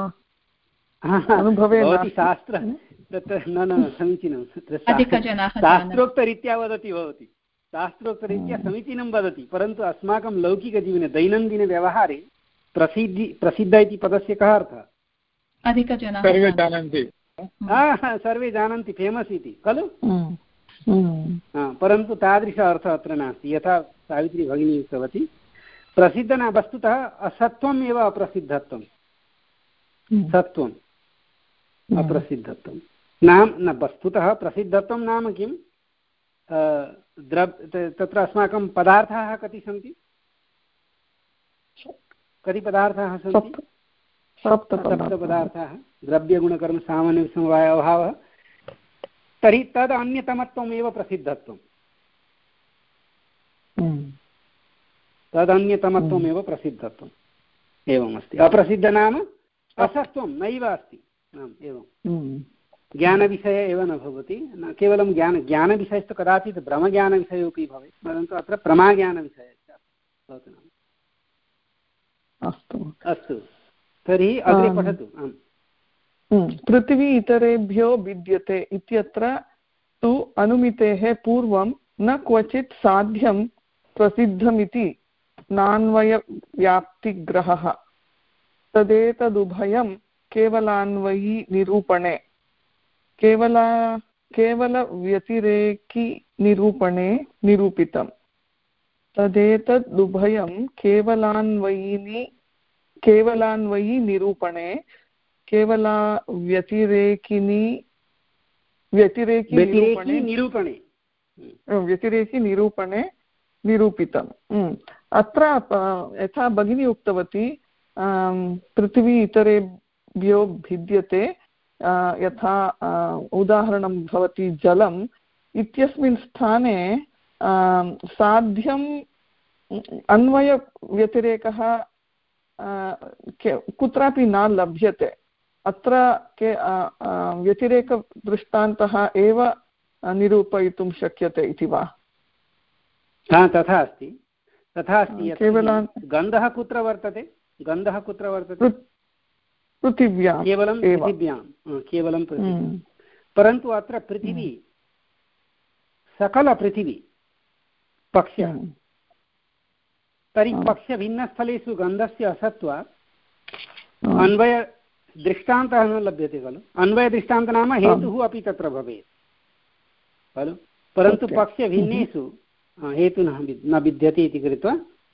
अनुभवे शास्त्र तत्र न न समीचीनं शास्त्रोक्तरीत्या वदति भवति शास्त्रोक्तरीत्या समीचीनं वदति, परन्तु अस्माकं लौकिकजीवने दैनन्दिनव्यवहारे प्रसिद्धि प्रसिद्ध इति पदस्य कः अर्थः? अधिकजनाः सर्वे जानन्ति सर्वे जानन्ति फेमस् इति खलु, परन्तु तादृश अर्थः अत्र नास्ति। यथा सावित्री भगिनी उक्तवती प्रसिद्ध न वस्तुतः असत्वम् एव अप्रसिद्धत्वं, सत्वम् अप्रसिद्धत्वं नाम न वस्तुतः प्रसिद्धत्वं नाम किं द्रव तत्र अस्माकं पदार्थाः कति सन्ति? कति पदार्थाः सन्ति? सप्तपदार्थाः द्रव्यगुणकर्म सामान्यसमवाय अभावः। तर्हि तद् अन्यतमत्वमेव प्रसिद्धत्वं, तदन्यतमत्वमेव प्रसिद्धत्वम् एवमस्ति। अप्रसिद्ध नाम असत्वं नैव अस्ति, एवं ज्ञानविषये एव न भवति। न केवलं ज्ञान ज्ञानविषयस्तु कदाचित् ब्रह्मज्ञानविषयोपि भवेत्, परन्तु अत्र प्रमाज्ञानविषये भवतु। अस्तु अस्तु तर्हि अग्रे पठतु। पृथिवी इतरेभ्यो भिद्यते इत्यत्र तु अनुमितेः पूर्वं न क्वचित् साध्यं प्रसिद्धमिति नान्वयव्याप्तिग्रहः तदेतदुभयं केवलान्वयी निरूपणे केवल केवलव्यतिरेकी निरूपणे निरूपितम्। तदेतदुभयं केवलान्वयिनी केवलान्वयी निरूपणे केवला व्यतिरेकिनी व्यतिरेकी निरूपणे निरूपणे व्यतिरेकी निरूपणे निरूपितम्। अत्र यथा भगिनी उक्तवती पृथिवी इतरेभ्यो भिद्यते, यथा उदाहरणं भवति जलम् इत्यस्मिन् स्थाने साध्यम् अन्वयव्यतिरेकः कुत्रापि न लभ्यते। अत्र के व्यतिरेकदृष्टान्तः एव निरूपयितुं शक्यते इति वा? हा, तथा अस्ति तथा अस्ति केवलं गन्धः कुत्र वर्तते? गन्धः कुत्र वर्तते? पृथिव्यां, केवलं पृथिव्यां, केवलं पृथिवी। परन्तु अत्र पृथिवी सकलपृथिवी पक्ष्य, तर्हि पक्ष्यभिन्नस्थलेषु गन्धस्य असत्त्वात् अन्वयदृष्टान्तः न लभ्यते खलु। अन्वयदृष्टान्तः नाम हेतुः अपि तत्र भवेत् खलु, परन्तु पक्ष्यभिन्नेषु हेतुः न विद्यते इति कृत्वा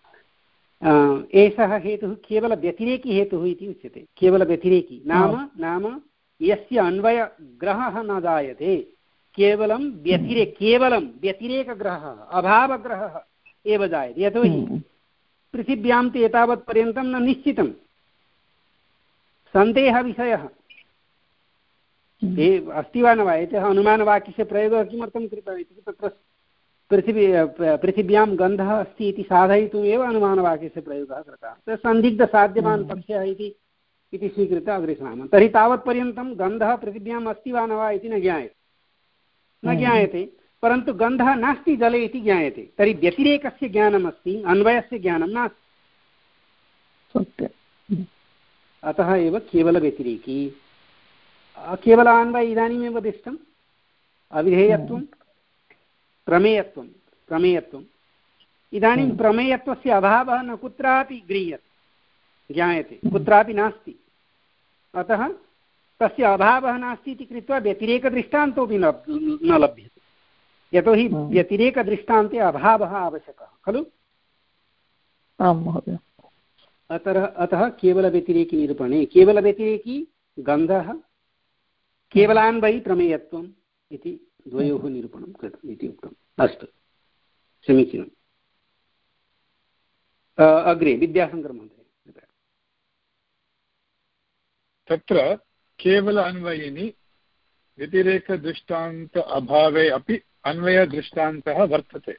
एषः हेतुः केवलव्यतिरेकी हेतुः इति उच्यते। केवलव्यतिरेकी नाम नाम यस्य अन्वयग्रहः न जायते, केवलं व्यतिरे केवलं व्यतिरेकग्रहः अभावग्रहः एव जायते। यतोहि पृथिव्यां तु एतावत्पर्यन्तं न निश्चितं, सन्देहविषयः अस्ति वा न वा। यतः अनुमानवाक्यस्य प्रयोगः किमर्थं कृतः इति तत्र पृथिवी पृथिव्यां गन्धः अस्ति इति साधयितुमेव अनुमानवाक्यस्य प्रयोगः कृतः। सन्दिग्धसाध्यवान् पक्षः इति इति स्वीकृत्य अग्रे सरामः। तर्हि तावत्पर्यन्तं गन्धः पृथिव्याम् अस्ति वा न वा इति न ज्ञायते न ज्ञायते परन्तु गन्धः नास्ति जले इति ज्ञायते। तर्हि व्यतिरेकस्य ज्ञानमस्ति, अन्वयस्य ज्ञानं नास्ति। अतः एव केवलव्यतिरेकी। केवलान्वय इदानीमेव दृष्टम्। अविधेयत्वं, प्रमेयत्वं प्रमेयत्वम् इदानीं प्रमेयत्वस्य अभावः न कुत्रापि गृह्यते, ज्ञायते, कुत्रापि नास्ति। अतः तस्य अभावः नास्ति इति कृत्वा व्यतिरेकदृष्टान्तोऽपि न न लभ्यते, यतोहि व्यतिरेकदृष्टान्ते अभावः आवश्यकः खलु। आं महोदय। अतः अतः केवलव्यतिरेकीनिरूपणे केवलव्यतिरेकी गन्धः, केवलान्वयी प्रमेयत्वम् इति द्वयोः निरूपणं कृतम् इति उक्तम्। अस्तु, समीचीनम्। अग्रे विद्याशङ्करमहोदय। तत्र केवल अन्वयिनि व्यतिरेकदृष्टान्त अभावे अपि अन्वयदृष्टान्तः वर्तते।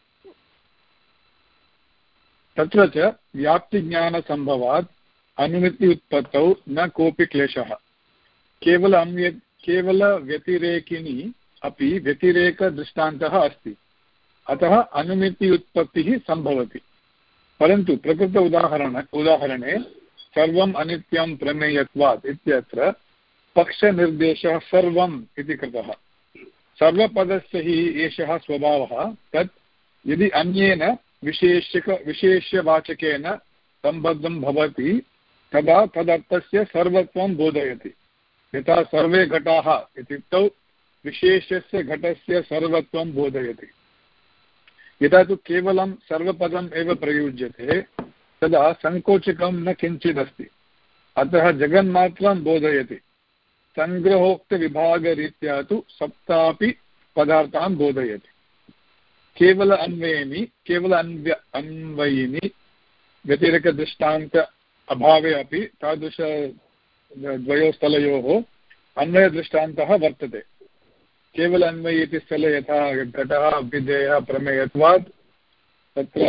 तत्र च व्याप्तिज्ञानसम्भवात् अनुमिति उत्पत्तौ न कोऽपि क्लेशः। केवल अन्वय केवलव्यतिरेकिनि अपि व्यतिरेकदृष्टान्तः अस्ति, अतः अनुमिति उत्पत्तिः सम्भवति। परन्तु प्रकृत उदाहरण उदाहरणे सर्वम् अनित्यं प्रमेयत्वात् इत्यत्र पक्षनिर्देशः सर्वम् इति कृतः। सर्वपदस्य हि एषः स्वभावः, तत् यदि अन्येन विशेषक विशेष्यवाचकेन सम्बद्धं भवति तदा तदर्थस्य सर्वत्वं बोधयति। यथा सर्वे घटाः इत्युक्तौ विशेषस्य घटस्य सर्वत्वं बोधयति। यदा तु केवलं सर्वपदम् एव प्रयुज्यते तदा सङ्कोचकं न किञ्चिदस्ति, अतः जगन्मात्रं बोधयति। सङ्ग्रहोक्तविभागरीत्या तु सप्तापि पदार्थान् बोधयति। केवल अन्वयिनि केवल अन्व्य अन्वयिनि व्यतिरेकदृष्टान्त अभावे अपि तादृश द्वयोः स्थलयोः अन्वयदृष्टान्तः वर्तते। केवल अन्वयि इति स्थले यथा घटः अभ्युदयः प्रमेयत्वात् तत्र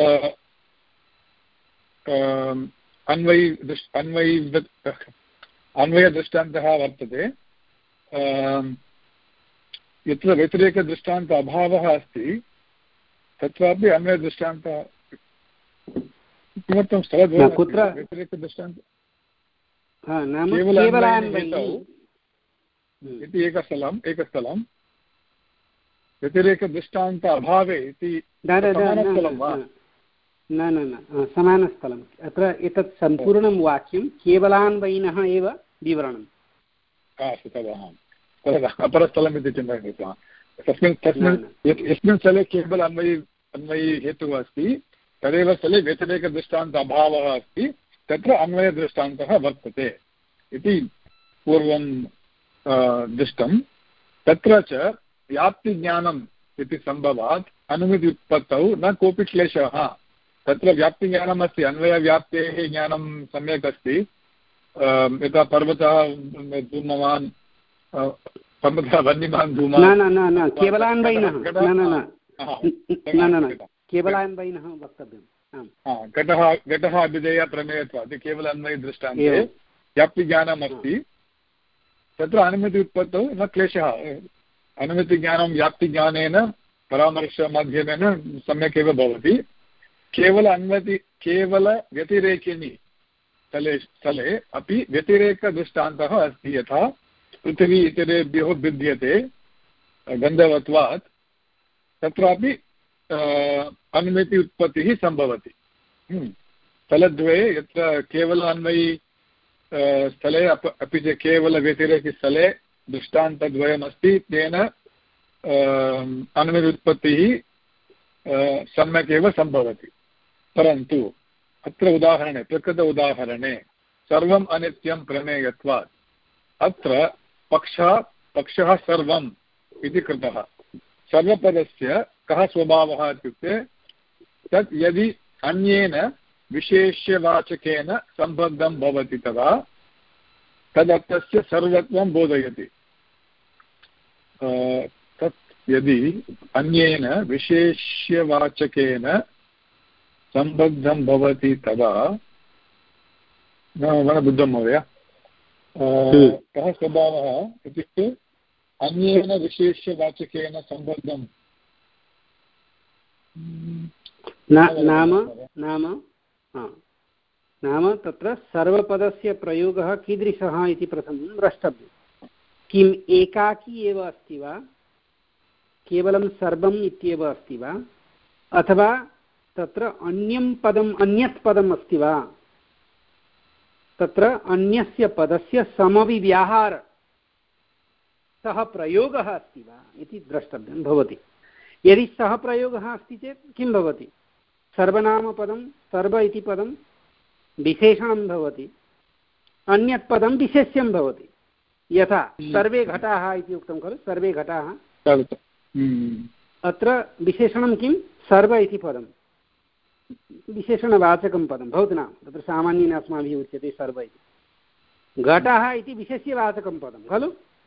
अन्वयि अन्वयि अन्वयदृष्टान्तः वर्तते। यत्र व्यतिरेकदृष्टान्त अभावः अस्ति तत्रापि अन्वयदृष्टान्तः किमर्थं स्थलद्वयं कुत्र व्यतिरेकदृष्टान्त इति एकस्थलम् एकस्थलं व्यतिरेकदृष्टान्त अभावे इति समानस्थलं वा? न न न समानस्थलम्। अत्र एतत् सम्पूर्णं वाक्यं केवलान्वयिनः एव विवरणम्। अस्तु, तदा अपरस्थलम् इति चिन्तयन्ति स्म। तस्मिन् तस्मिन् यस्मिन् स्थले केवल अन्वयि अन्वयि हेतुः अस्ति तदेव स्थले व्यतिरेकदृष्टान्त अभावः अस्ति, तत्र अन्वयदृष्टान्तः वर्तते इति पूर्वं दृष्टं। तत्र च व्याप्तिज्ञानम् इति सम्भवात् अनुमिति उत्पत्तौ न कोऽपि क्लेशः। तत्र व्याप्तिज्ञानम् अस्ति, अन्वयव्याप्तेः ज्ञानं सम्यक् अस्ति। यथा पर्वतः धूमवान्, पर्वतः वह्निमान् धूमान्, न न न केवलान्वयिनः न न न केवलान्वयिनः वक्तव्यम्। घटः घटः अभिधेय प्रमेयत्वात् केवल अन्वयदृष्टान्ते व्याप्तिज्ञानम् अस्ति। तत्र अनुमिति उत्पत्तौ न क्लेशः। अनुमितिज्ञानं व्याप्तिज्ञानेन परामर्शमाध्यमेन सम्यक् एव भवति। केवल अन्वति केवल व्यतिरेकिनि स्थले स्थले अपि व्यतिरेकदृष्टान्तः अस्ति। यथा पृथिवी इतरेभ्यो भिद्यते गन्धवत्वात्, तत्रापि अनुमिति उत्पत्तिः सम्भवति। स्थलद्वये यत्र केवल अन्वयी स्थले अपि च केवलव्यतिरेकिस्थले दृष्टान्तद्वयमस्ति, तेन अनुमिति उत्पत्तिः सम्यक् एव सम्भवति। परन्तु अत्र उदाहरणे प्रकृत उदाहरणे सर्वम् अनित्यं प्रमेयत्वात् अत्र पक्षः पक्षः सर्वम् इति कृतः। सर्वपदस्य कः स्वभावः इत्युक्ते तत् यदि अन्येन विशेष्यवाचकेन सम्बद्धं भवति तदा तदर्थस्य सर्वत्वं बोधयति। तत् यदि अन्येन विशेष्यवाचकेन सम्बद्धं भवति तदा न बुद्धं महोदय, कः स्वभावः इत्युक्ते अन्येन विशेष्यवाचकेन सम्बद्धं नाम नाम नाम तत्र सर्वपदस्य प्रयोगः कीदृशः इति प्रथमं द्रष्टव्यं। किम् एकाकी एव अस्ति वा, केवलं सर्वम् इत्येव अस्ति वा, अथवा तत्र अन्यं पदम् अन्यत् पदम् अस्ति वा, तत्र अन्यस्य पदस्य समविव्याहार सः प्रयोगः अस्ति वा इति द्रष्टव्यं भवति। यदि सः प्रयोगः अस्ति चेत् किं भवति, सर्वनामपदं सर्व इति पदं विशेषणं भवति, अन्यत् पदं विशेष्यं भवति। यथा सर्वे घटाः इति उक्तं खलु, सर्वे घटाः, अत्र विशेषणं किं, सर्व इति पदं विशेषणवाचकं पदं भवति नाम, तत्र सामान्येन अस्माभिः उच्यते सर्व इति। घटः इति विशेष्यवाचकं पदं खलु।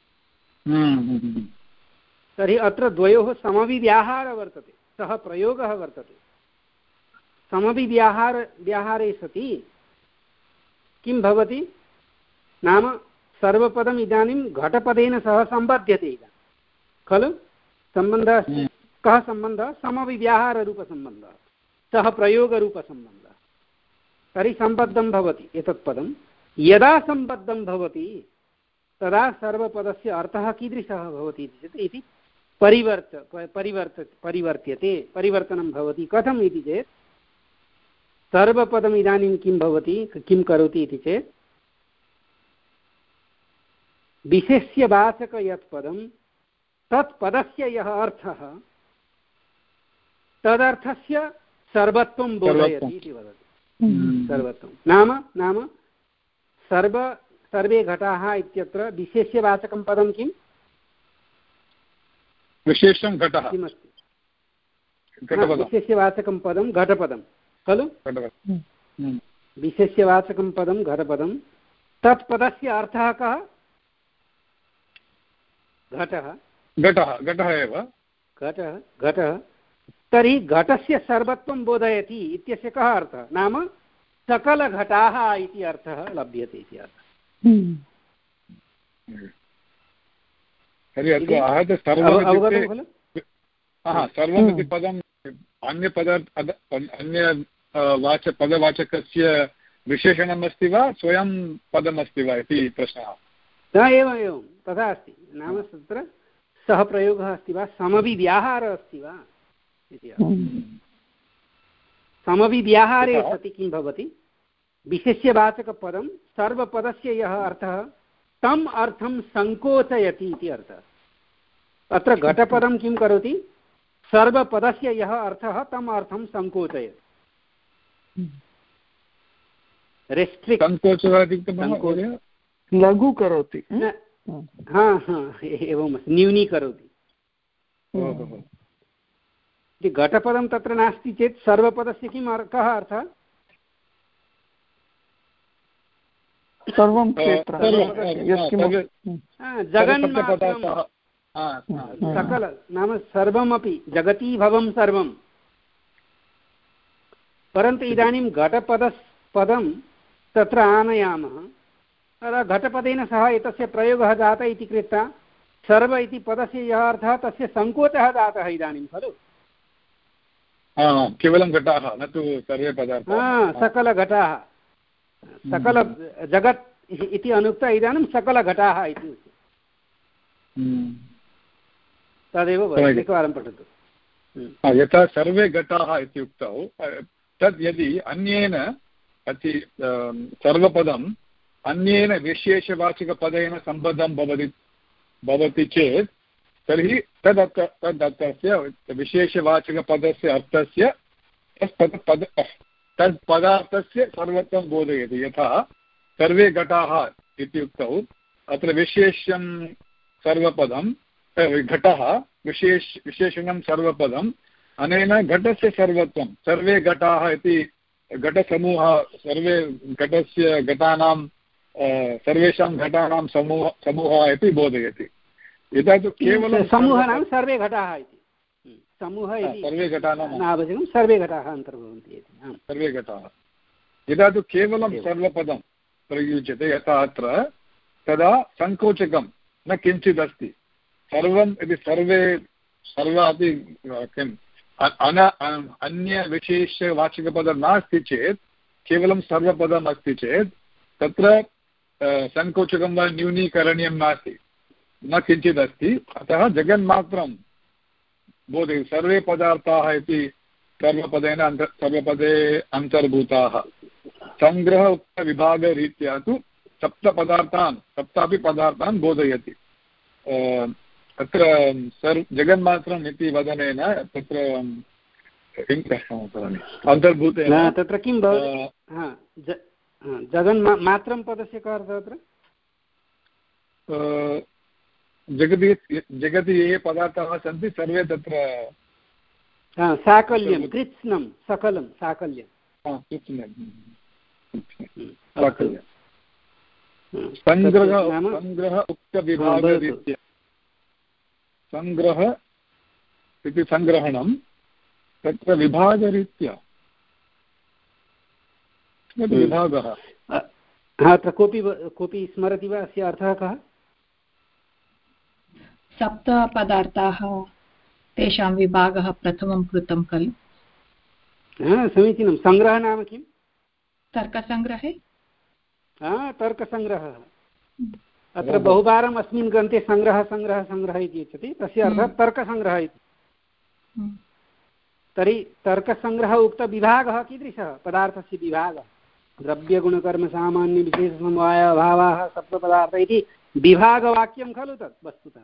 तर्हि अत्र द्वयोः समविव्याहारः वर्तते, सः प्रयोगः वर्तते। समविव्याहार व्याहारे सति किं भवति नाम सर्वपदम् इदानीं घटपदेन सह सम्बध्यते इदानीं खलु। सम्बन्धः कः सम्बन्धः, समविव्याहाररूपसम्बन्धः, सः प्रयोगरूपसम्बन्धः। तर्हि सम्बद्धं भवति एतत् पदं। यदा सम्बद्धं भवति तदा सर्वपदस्य अर्थः कीदृशः भवति इति परिवर्त परिवर्त परिवर्त्यते, परिवर्तनं भवति। कथम् इति चेत् सर्वपदम् इदानीं किं भवति, किं करोति इति चेत् विशेष्यवाचक यत् पदं तत्पदस्य यः अर्थः तदर्थस्य सर्वत्वं बोधयति इति वदति। सर्वत्वं नाम नाम सर्व सर्वे घटाः इत्यत्र विशेष्यवाचकं पदं किं, विशेषं घटः किमस्ति, विशेष्यवाचकं पदं घटपदं खलु। विशेष्यवाचकं पदं घटपदं, तत्पदस्य अर्थः कः, घटः घटः घटः एव घटः घटः। तर्हि घटस्य सर्वत्वं बोधयति इत्यस्य कः अर्थः, नाम सकलघटाः इति अर्थः लभ्यते इति अर्थः। अवगतं खलु। सर्वमिति पदम् अन्यपद अन्य वाच पदवाचकस्य विशेषणम् अस्ति वा स्वयं पदमस्ति वा इति प्रश्नः। न एवम् एवं तथा अस्ति, नाम तत्र सः प्रयोगः अस्ति वा, समविव्याहारः अस्ति वा इति। समविव्याहारे सति किं भवति, विशेष्यवाचकपदं सर्वपदस्य यः अर्थः तम् अर्थं सङ्कोचयति इति अर्थः। अत्र घटपदं किं करोति, सर्वपदस्य यः अर्थः तम् अर्थं सङ्कोचयति। रेस्ट्रिक्ट् लघु करोति, हा हा एवमस्ति, न्यूनीकरोति। इति घटपदं तत्र नास्ति चेत् सर्वपदस्य किम् अर् कः अर्थः? सर्वं जगन्मात्रं सकल नाम सर्वमपि जगति भवं सर्वं, परन्तु इदानीं घटपद पदं तत्र आनयामः, तदा घटपदेन सह एतस्य प्रयोगः जातः इति कृत्वा सर्व इति पदस्य यः अर्थः तस्य सङ्कोचः जातः इदानीं खलु। केवलं घटाः न तु सर्वे पदार्थाः, सकलघटाः, सकल जगत् इति अनुक्तः इदानीं सकलघटाः इति उच्यते। तदेव एकवारं पठतु। यथा सर्वे घटाः इत्युक्तौ तद् यदि अन्येन अति सर्वपदम् अन्येन विशेषवाचकपदेन सम्बद्धं भवति भवति चेत् तर्हि तदर्थ तदर्थस्य विशेषवाचकपदस्य अर्थस्य तत् पद तद् पदार्थस्य सर्वत्वं बोधयति। यथा सर्वे घटाः इत्युक्तौ अत्र विशेषं सर्वपदं घटः विशेष विशेषणं सर्वपदम् अनेन घटस्य सर्वत्वं सर्वे घटाः इति घटसमूहः सर्वे घटस्य घटानां सर्वेषां घटानां समूह समूहः इति बोधयति। यदा तु केवलं समूहः नाम सर्वे घटाः इति समूहः इति सर्वे घटानां नावधिकं सर्वे घटाः अन्तर्भवन्ति इति सर्वे घटाः। यदा तु केवलं सर्वपदं प्रयुज्यते यथा अत्र तदा सङ्कोचकं न किञ्चित् अस्ति, सर्वम् इति सर्वे सर्वापि किम् अन अन्यविशेषवाचकपदं नास्ति चेत् केवलं सर्वपदम् अस्ति चेत् तत्र सङ्कोचकं वा न्यूनीकरणीयं नास्ति, न किञ्चित् अस्ति। अतः जगन्मात्रं बोधयति सर्वे पदार्थाः इति सर्वपदेन अन्त सर्वपदे अन्तर्भूताः। सङ्ग्रह उक्तविभागरीत्या तु सप्तपदार्थान् सप्तापि पदार्थान् बोधयति। अत्र सर् जगन्मात्रम् इति वदनेन तत्र अन्तर्भूतेन तत्र किं भवति? जगन्मात्रं पदस्य कः अर्थः अत्र? जगति जगति ये पदार्थाः सन्ति सर्वे तत्र साकल्यं कृत्स्नं सकलं साकल्यं सङ्ग्रह सङ्ग्रह उक्तविभागरीत्या सङ्ग्रह इति सङ्ग्रहणं तत्र विभागरीत्या विभागः। अत्र कोऽपि कोऽपि स्मरति वा अस्य अर्थः कः? सप्तपदार्थाः तेषां विभागः प्रथमं कृतं खलु। समीचीनं। सङ्ग्रहः नाम किं? तर्कसङ्ग्रहे तर्कसङ्ग्रहः। अत्र बहुवारम् अस्मिन् ग्रन्थे सङ्ग्रहः सङ्ग्रहः सङ्ग्रहः इति उच्यते, तस्य अर्थः तर्कसङ्ग्रहः इति। तर्हि तर्कसङ्ग्रह उक्तविभागः कीदृशः? पदार्थस्य विभागः, द्रव्यगुणकर्मसामान्यविशेषसमवाय अभावाः सप्तपदार्थः इति विभागवाक्यं खलु तत् वस्तुतः।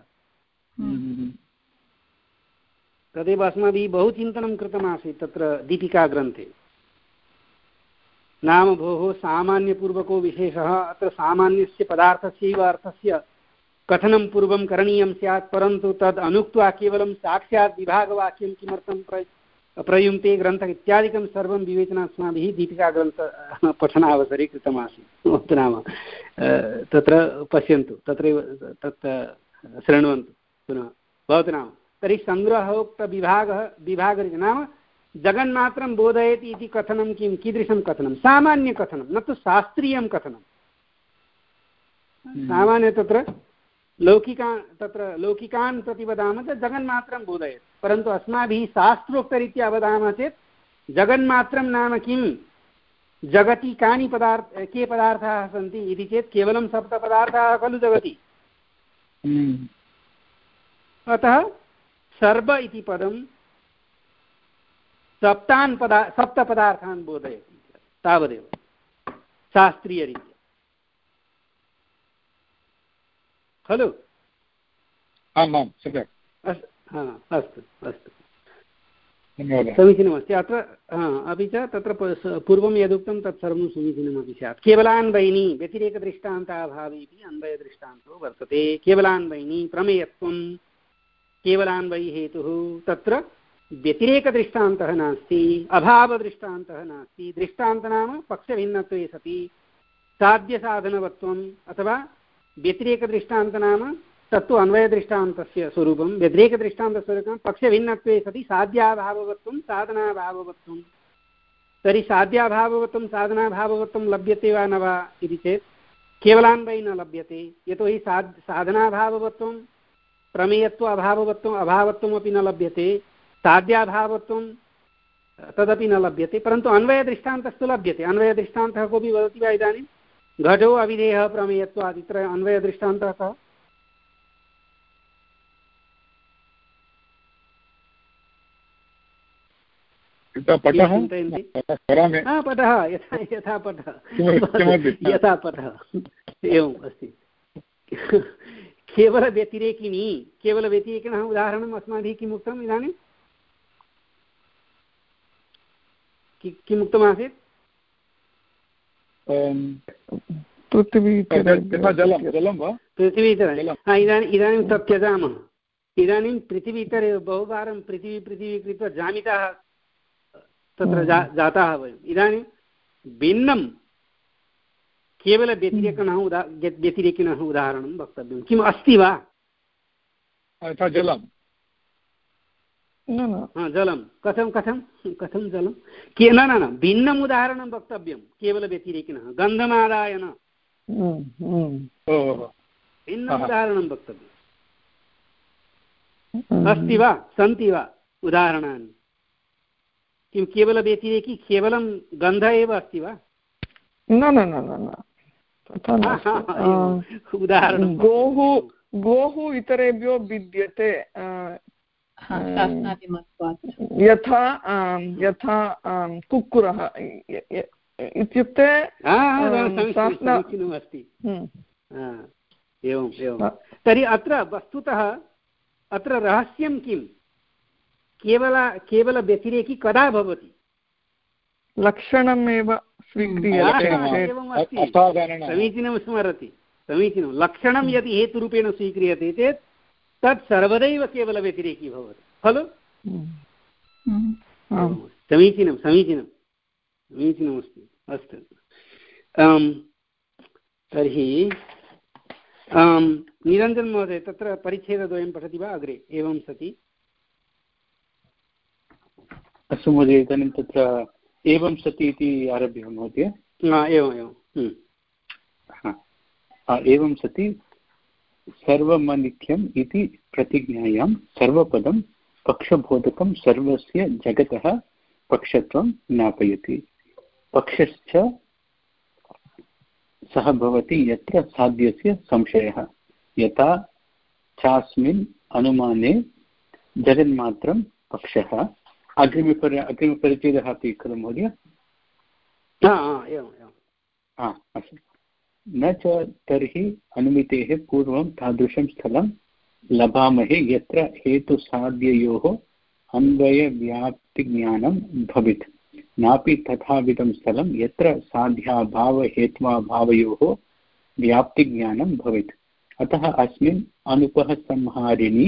तदेव अस्माभिः बहु चिन्तनं कृतमासीत् तत्र दीपिकाग्रन्थे। नाम भोः सामान्यपूर्वको विशेषः, अत्र सामान्यस्य पदार्थस्यैव अर्थस्य कथनं पूर्वं करणीयं स्यात्, परन्तु तद् अनुक्त्वा केवलं साक्षात् विभागवाक्यं किमर्थं प्र प्रयुङ्क्ते ग्रन्थः इत्यादिकं सर्वं विवेचना अस्माभिः दीपिकाग्रन्थ पठनावसरे कृतमासीत्। अस्तु नाम तत्र पश्यन्तु, तत्रैव तत् शृण्वन्तु पुनः भवतु नाम। तर्हि सङ्ग्रहोक्तविभागः विभागरीत्या नाम जगन्मात्रं बोधयति इति कथनं किं कीदृशं कथनं? सामान्यकथनं, न तु शास्त्रीयं कथनं। सामान्य तत्र लौकिका तत्र लौकिकान् प्रति वदामः चेत् जगन्मात्रं बोधयति, परन्तु अस्माभिः शास्त्रोक्तरीत्या वदामः चेत् जगन्मात्रं नाम किं, जगति कानि पदार्थ के पदार्थाः सन्ति इति चेत् केवलं सप्तपदार्थाः खलु जगति। अतः सर्व इति पदं सप्तान् पदा सप्तपदार्थान् बोधयति तावदेव शास्त्रीयरीत्या खलु। आम् आम् सम्यक्। अस्तु अस्तु समीचीनमस्ति। अत्र अपि च तत्र पूर्वं यदुक्तं तत्सर्वं समीचीनमपि स्यात्। केवलान्वयिनी व्यतिरेकदृष्टान्ताभावेऽपि अन्वयदृष्टान्तो वर्तते। केवलान्वयिनी प्रमेयत्वं केवलान्वयि हेतुः, तत्र व्यतिरेकदृष्टान्तः नास्ति, अभावदृष्टान्तः नास्ति। दृष्टान्त नाम पक्षभिन्नत्वे सति साध्यसाधनवत्वम्, अथवा व्यतिरेकदृष्टान्त नाम तत्तु अन्वयदृष्टान्तस्य स्वरूपं, व्यतिरेकदृष्टान्तस्वरूपं पक्षभिन्नत्वे सति साध्याभाववत्वं साधनाभाववत्वं। तर्हि साध्याभाववत्वं साधनाभाववत्वं लभ्यते वा न वा इति चेत् केवलान्वयी न लभ्यते, यतोहि साध् साधनाभाववत्वं प्रमेयत्व अभाववत्वम् अभावत्वमपि न लभ्यते, साध्याभावत्वं तदपि न लभ्यते, परन्तु अन्वयदृष्टान्तस्तु लभ्यते। अन्वयदृष्टान्तः कोऽपि वदति वा इदानीं? घटो अविधेयः प्रमेयत्वात्, इत्र अन्वयदृष्टान्तः कः? पठः यथा यथा पठः यथा पठः एवम् अस्ति। केवलव्यतिरेकिणी, केवलव्यतिरेकिणः उदाहरणम् अस्माभिः किम् उक्तम् इदानीं? किम् उक्तमासीत्? पृथिवीतरम्। इदानीम् इदानीं तत् त्यजामः। इदानीं पृथिवीतरे बहुवारं पृथिवी पृथिवी कृत्वा जामिताः तत्र जा जाताः वयम्। इदानीं भिन्नं केवलव्यतिरेकिणः उदा व्यतिरेकिणः उदाहरणं वक्तव्यं। किम् अस्ति वा? जलं। जलं कथं कथं कथं जलं? के न न न भिन्नम् उदाहरणं वक्तव्यं केवलव्यतिरेकिणः। गन्धमादाय न, भिन्नम् उदाहरणं वक्तव्यम्। अस्ति वा, सन्ति वा उदाहरणानि? किं केवलव्यतिरेकी केवलं गन्ध एव अस्ति वा? न न न न उदाहरणं गोः गोः इतरेभ्यो भिद्यते, यथा यथा कुक्कुरः इत्युक्ते अस्ति। एवम् एवं। तर्हि अत्र वस्तुतः अत्र रहस्यं किं? केवल केवलव्यतिरेकी कदा भवति? लक्षणमेव स्वीक्रियते। समीचीनं स्मरति, समीचीनं। लक्षणं यदि हेतुरूपेण स्वीक्रियते चेत् तत् सर्वदैव केवलव्यतिरेकी भवति खलु? समीचीनं समीचीनं समीचीनमस्ति। अस्तु, तर्हि निरञ्जन महोदय तत्र परिच्छेदद्वयं पठति वा अग्रे? एवं सति। अस्तु महोदय, इदानीं तत्र एवं सति इति आरभ्य महोदय। एवम् एवं एवं सति सर्वमनित्यम् इति प्रतिज्ञायां सर्वपदं पक्षबोधकं सर्वस्य जगतः पक्षत्वं ज्ञापयति। पक्षश्च सः भवति यत्र साध्यस्य संशयः, यथा चास्मिन् अनुमाने जगन्मात्रं पक्षः। अग्रिमपरि अग्रिमपरिच्छेदः अपि खलु महोदय? अस्तु। न च तर्हि अनुमितेः पूर्वं तादृशं स्थलं लभामहे यत्र हेतुसाध्ययोः अन्वयव्याप्तिज्ञानं भवेत्, नापि तथाविधं स्थलं यत्र साध्याभावहेत्वाभावयोः व्याप्तिज्ञानं भवेत्। अतः अस्मिन् अनुपसंहारिणी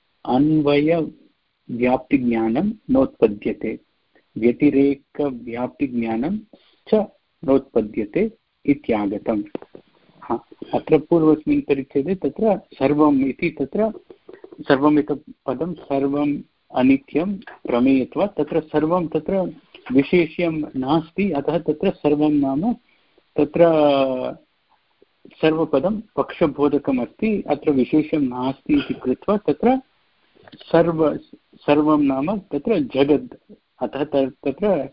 अन्वयव्याप्तिज्ञानं नोत्पद्यते, व्यतिरेकव्याप्तिज्ञानं च नोत्पद्यते इत्यागतम्। अत्र पूर्वस्मिन् परिच्छेदे तत्र सर्वम् इति तत्र सर्वम् इति पदं सर्वम् अनित्यं प्रमेयत्वात् तत्र सर्वं तत्र विशेष्यं नास्ति, अतः तत्र सर्वं नाम तत्र सर्वपदं पक्षबोधकम् अस्ति, अत्र विशेषं नास्ति इति कृत्वा तत्र सर्व सर्वं नाम तत्र जगत्, अतः तत्र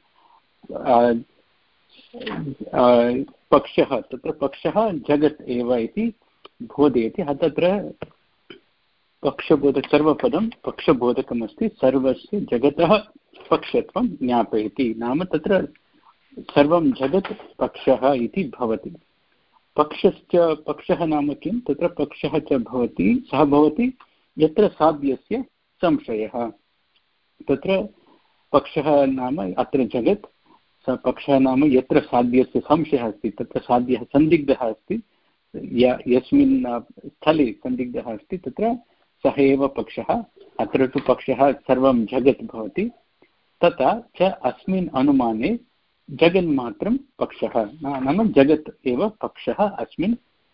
पक्षः तत्र पक्षः जगत् एव इति बोधयति। तत्र पक्षबोधक सर्वपदं पक्षबोधकमस्ति, सर्वस्य जगतः पक्षत्वं ज्ञापयति, नाम तत्र सर्वं जगत् पक्षः इति भवति। पक्षश्च पक्षः नाम किं? तत्र पक्षः च भवति सः भवति यत्र साध्यस्य संशयः। तत्र पक्षः नाम अत्र जगत्, स पक्षः नाम यत्र साध्यस्य संशयः अस्ति, तत्र साध्यः सन्दिग्धः अस्ति, य यस्मिन् स्थले सन्दिग्धः अस्ति तत्र सः एव पक्षः अत्र तु पक्षः सर्वं जगत् भवति, तथा च अस्मिन् अनुमाने जगन्मात्रं पक्षः, नाम जगत् एव पक्षः अस्मिन्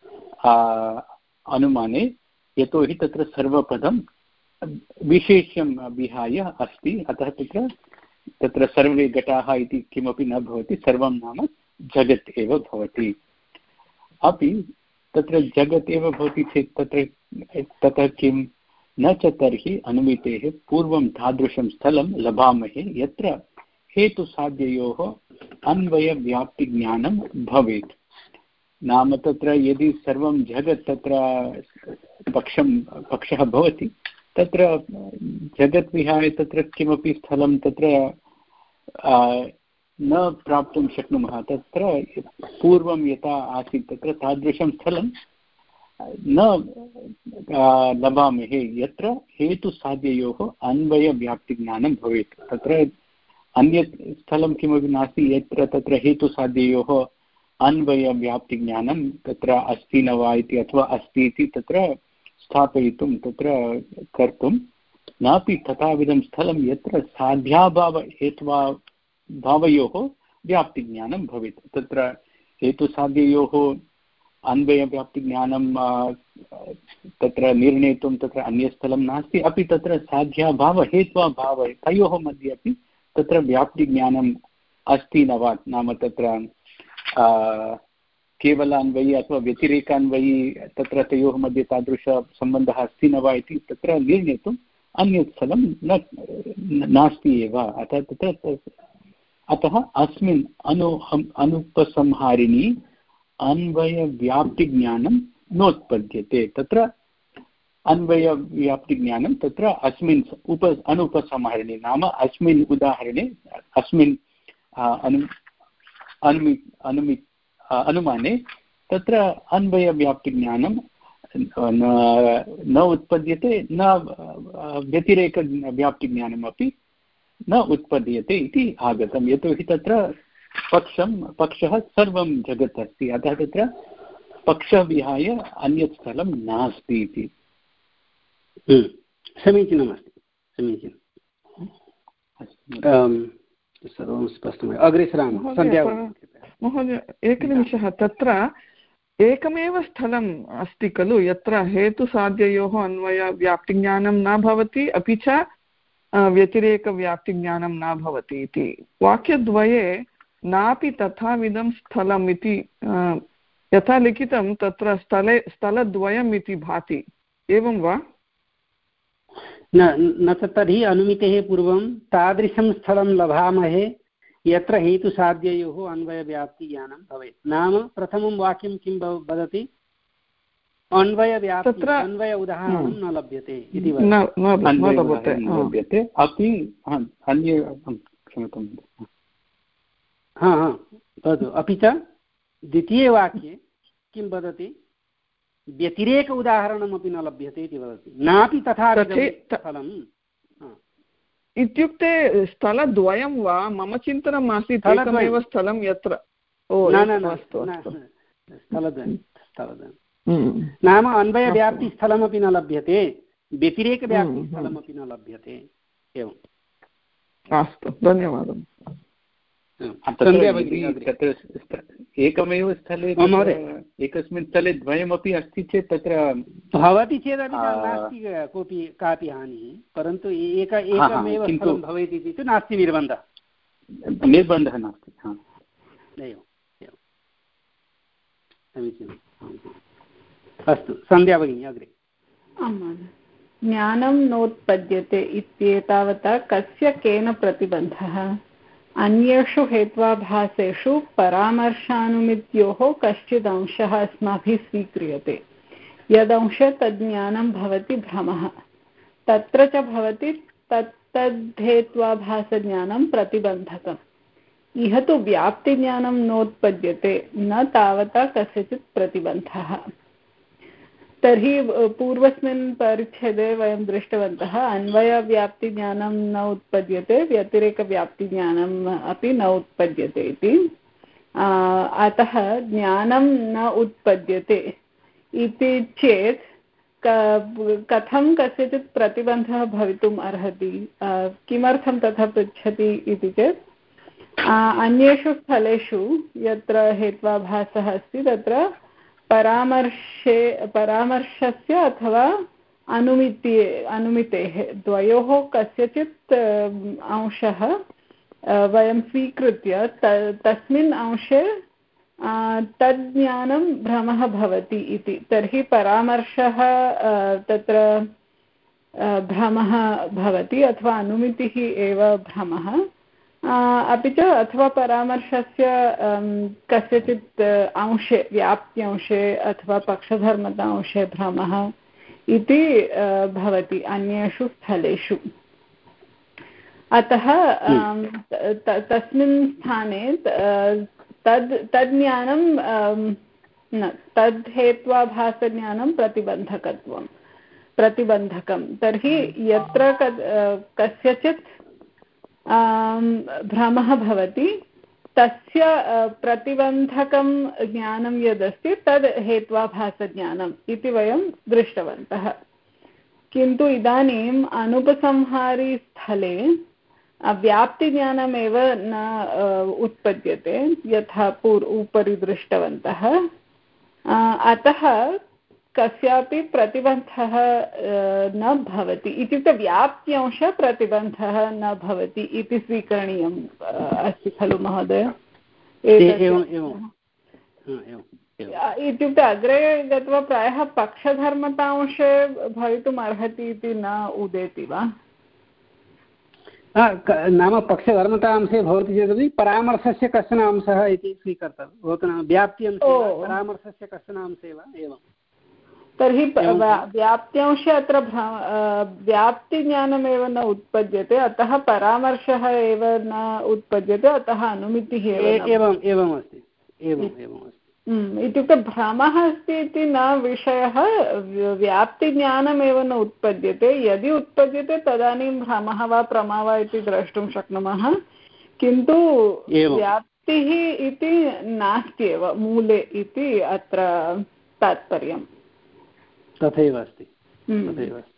अनुमाने, यतोहि तत्र सर्वपदं विशेष्यं विहाय अस्ति, अतः तत्र तत्र सर्वे घटाः इति किमपि न भवति, सर्वं नाम जगत् एव भवति। अपि तत्र जगत् एव भवति चेत् तत्र ततः किं न च तर्हि अनुमितेः पूर्वं तादृशं स्थलं लभामहे यत्र हेतुसाध्ययोः अन्वयव्याप्तिज्ञानं भवेत्। नाम तत्र यदि सर्वं जगत् तत्र पक्षं पक्षः भवति, तत्र जगत् विहाय तत्र किमपि स्थलं तत्र न प्राप्तुं शक्नुमः। तत्र पूर्वं यथा आसीत् तत्र तादृशं स्थलं न लभामहे यत्र हेतुसाध्ययोः अन्वयव्याप्तिज्ञानं भवेत्। तत्र अन्यत् स्थलं किमपि नास्ति यत्र तत्र हेतुसाध्ययोः अन्वयव्याप्तिज्ञानं तत्र अस्ति न वा इति, अथवा अस्ति इति तत्र स्थापयितुं तत्र कर्तुं, नापि तथाविधं स्थलं यत्र साध्याभाव हेत्वा भावयोः व्याप्तिज्ञानं भवेत्। तत्र हेतुसाध्ययोः अन्वयव्याप्तिज्ञानं तत्र निर्णेतुं तत्र अन्यस्थलं नास्ति, अपि तत्र साध्याभाव हेत्वा भाव तयोः मध्ये अपि तत्र व्याप्तिज्ञानं अस्ति न वा, नाम तत्र केवलान्वयी अथवा व्यतिरेकान्वयी तत्र तयोः मध्ये तादृशसम्बन्धः अस्ति न वा इति तत्र निर्णेतुम् अन्यत् स्थलं न नास्ति एव। अतः तत्र अतः अस्मिन् अनु अनुपसंहारिणी अन्वयव्याप्तिज्ञानं नोत्पद्यते। तत्र अन्वयव्याप्तिज्ञानं तत्र अस्मिन् उप अनुपसंहारिणी, नाम अस्मिन् उदाहरणे अस्मिन् अनु अनुमि अनुमि अनुमाने तत्र अन्वयव्याप्तिज्ञानं न उत्पद्यते, न व्यतिरेकव्याप्तिज्ञानमपि न उत्पद्यते इति आगतं। यतोहि तत्र पक्षं पक्षः सर्वं जगत् अस्ति, अतः तत्र पक्षविहाय अन्यत् स्थलं नास्ति इति। समीचीनमस्ति, समीचीनं, सर्वं स्पष्टमेव। अग्रे सरामः। सन्ध्या महोदय, एकनिमिषः, तत्र एकमेव स्थलम् अस्ति खलु यत्र हेतुसाध्ययोः अन्वयव्याप्तिज्ञानं न भवति, अपि च व्यतिरेकव्याप्तिज्ञानं न भवति इति। वाक्यद्वये नापि तथाविधं स्थलम् इति यथा लिखितं तत्र स्थले स्थलद्वयम् इति भाति, एवं वा? न न तर्हि अनुमितेः पूर्वं तादृशं स्थलं लभामहे यत्र हेतुसाध्ययोः अन्वयव्याप्तिज्ञानं भवेत्। नाम प्रथमं वाक्यं किं वदति? अन्वयव्याप्ति, अन्वय उदाहरणं न लभ्यते इति लभ्यते। अपि अन्य क्षम्यतां, हा हा वदतु। अपि च द्वितीये वाक्ये किं वदति? व्यतिरेक उदाहरणमपि न लभ्यते इति वदति। नापि तथा स्थलम् इत्युक्ते स्थलद्वयं वा? मम चिन्तनम् आसीत् एकमेव स्थलं यत्र। स्थलद्वयं स्थलद्वयं नाम अन्वयव्याप्तिस्थलमपि न लभ्यते, व्यतिरेकव्याप्तिस्थलमपि न लभ्यते। एवं। अस्तु, धन्यवादः। एकमेव स्थले एकस्मिन् स्थले द्वयमपि अस्ति चेत् तत्र भवति चेदपि नास्ति कोऽपि कापि हानिः, परन्तु एक एकमेव स्थलं भवेत् इति तु नास्ति निर्बन्धः। निर्बन्धः नास्ति। एवम् एवं, समीचीनम्। अस्तु, सन्ध्या भगिनी अग्रे। आम् महोदय। ज्ञानं नोत्पद्यते इत्येतावता कस्य केन प्रतिबन्धः? अन्येषु हेत्वाभासेषु परामर्शानुमित्योः कश्चित् अंशः अस्माभिः स्वीक्रियते। यदंशे तज्ज्ञानं भवति भ्रमः, तत्र च भवति तत्तद्धेत्वाभासज्ञानं प्रतिबन्धकम्। इह तु व्याप्तिज्ञानं नोत्पद्यते, न तावता कस्यचित् प्रतिबन्धः। तर्हि पूर्वस्मिन् परिच्छेदे वयं दृष्टवन्तः अन्वयव्याप्तिज्ञानं न उत्पद्यते, व्यतिरेकव्याप्तिज्ञानम् अपि न उत्पद्यते इति। अतः ज्ञानं न उत्पद्यते इति चेत् कथं कस्यचित् प्रतिबन्धः भवितुम् अर्हति, किमर्थं तथा पृच्छति इति चेत् अन्येषु स्थलेषु यत्र हेत्वाभासः अस्ति तत्र परामर्शे परामर्शस्य अथवा अनुमिति अनुमितेः द्वयोः कस्यचित् अंशः वयं स्वीकृत्य तस्मिन् अंशे तज्ज्ञानं भ्रमः भवति इति। तर्हि परामर्शः तत्र भ्रमः भवति अथवा अनुमितिः एव भ्रमः, अपि च अथवा परामर्शस्य कस्यचित् अंशे व्याप्त्यंशे अथवा पक्षधर्मता अंशे भ्रमः इति भवति अन्येषु स्थलेषु। अतः तस्मिन् स्थाने तद् तज्ज्ञानं न तद् हेत्वाभासज्ञानं प्रतिबन्धकत्वं प्रतिबन्धकं। तर्हि यत्र कस्यचित् भ्रमः भवति तस्य प्रतिबन्धकं ज्ञानं यदस्ति तद् हेत्वाभासज्ञानम् इति वयं दृष्टवन्तः। किन्तु इदानीम् अनुपसंहारी स्थले व्याप्तिज्ञानमेव न उत्पद्यते यथा पूर्व उपरि दृष्टवन्तः। अतः कस्यापि प्रतिबन्धः न भवति, इत्युक्ते व्याप्त्यंशप्रतिबन्धः न भवति इति स्वीकरणीयम् अस्ति खलु महोदय? इत्युक्ते अग्रे गत्वा प्रायः पक्षधर्मतांशे भवितुम् अर्हति इति न उदेति वा? नाम पक्षधर्मतांशे भवति चेदपि परामर्शस्य कश्चन अंशः इति स्वीकर्तव्यं भवतु। नाम व्याप्त्यंशे परामर्शस्य कश्चन अंशे वा? एवं तर्हि व्याप्त्यंशे अत्र व्याप्तिज्ञानमेव न उत्पद्यते, अतः परामर्शः एव न उत्पद्यते, अतः अनुमितिः एवम् एवम् अस्ति एवम् एवम् अस्ति। इत्युक्ते भ्रमः अस्ति इति न विषयः, व्याप्तिज्ञानमेव न उत्पद्यते। यदि उत्पद्यते तदानीं भ्रमः वा प्रमा वा इति द्रष्टुं शक्नुमः, किन्तु व्याप्तिः इति नास्ति एव मूले इति अत्र तात्पर्यम्। तथैव अस्ति तथैव अस्ति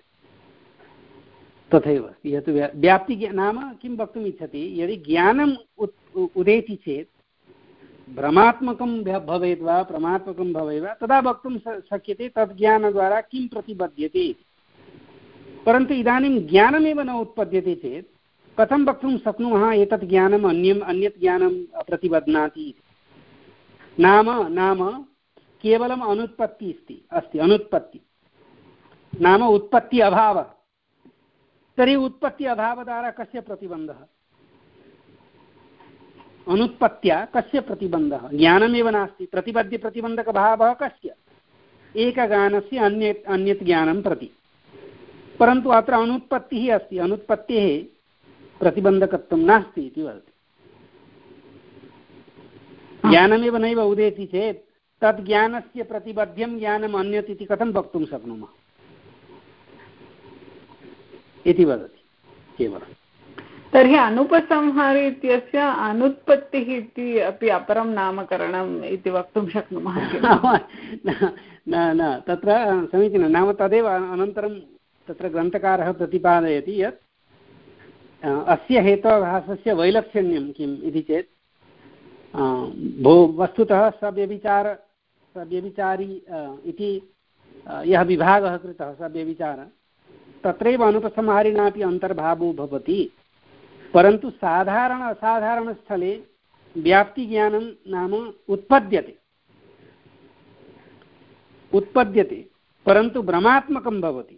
तथैव अस्ति। यत् व्याप्ति नाम किं वक्तुम् इच्छति, यदि ज्ञानम् उदेति चेत् भ्रमात्मकं भवेत् वा प्रमात्मकं भवेत् वा तदा वक्तुं शक्यते तद् ज्ञानद्वारा किं प्रतिबध्यते। परन्तु इदानीं ज्ञानमेव न उत्पद्यते चेत् कथं वक्तुं शक्नुमः एतत् ज्ञानम् अन्यम् अन्यत् ज्ञानं प्रतिबध्नाति। नाम नाम केवलम् अनुत्पत्ति अस्ति अस्ति अनुत्पत्ति नाम उत्पत्ति अभावः। तर्हि उत्पत्ति अभावद्वारा कस्य प्रतिबन्धः? अनुत्पत्त्या कस्य प्रतिबन्धः? ज्ञानमेव नास्ति, प्रतिबद्ध प्रतिबन्धकभावः कस्य? एकगानस्य अन्यत् अन्यत् ज्ञानं प्रति। परन्तु अत्र अनुत्पत्तिः अस्ति, अनुत्पत्तेः प्रतिबन्धकत्वं नास्ति इति वदति। ज्ञानमेव नैव उदेति चेत् तद् ज्ञानस्य प्रतिबद्ध्यं ज्ञानम् अन्यत् इति कथं वक्तुं शक्नुमः इति वदति केवलम्। तर्हि अनुपसंहारी इत्यस्य अनुत्पत्तिः इति अपि अपरं नामकरणम् इति वक्तुं शक्नुमः? न न तत्र समीचीनं। नाम तदेव अनन्तरं तत्र ग्रन्थकारः प्रतिपादयति यत् अस्य हेत्वाभासस्य वैलक्षण्यं किम् इति चेत् भो वस्तुतः सव्यभिचार सव्यभिचारी इति यः विभागः कृतः सव्यभिचार तत्रैव अनुपसंहारिणापि अन्तर्भावो भवति। परन्तु साधारण असाधारणस्थले व्याप्तिज्ञानं नाम उत्पद्यते उत्पद्यते परन्तु भ्रमात्मकं भवति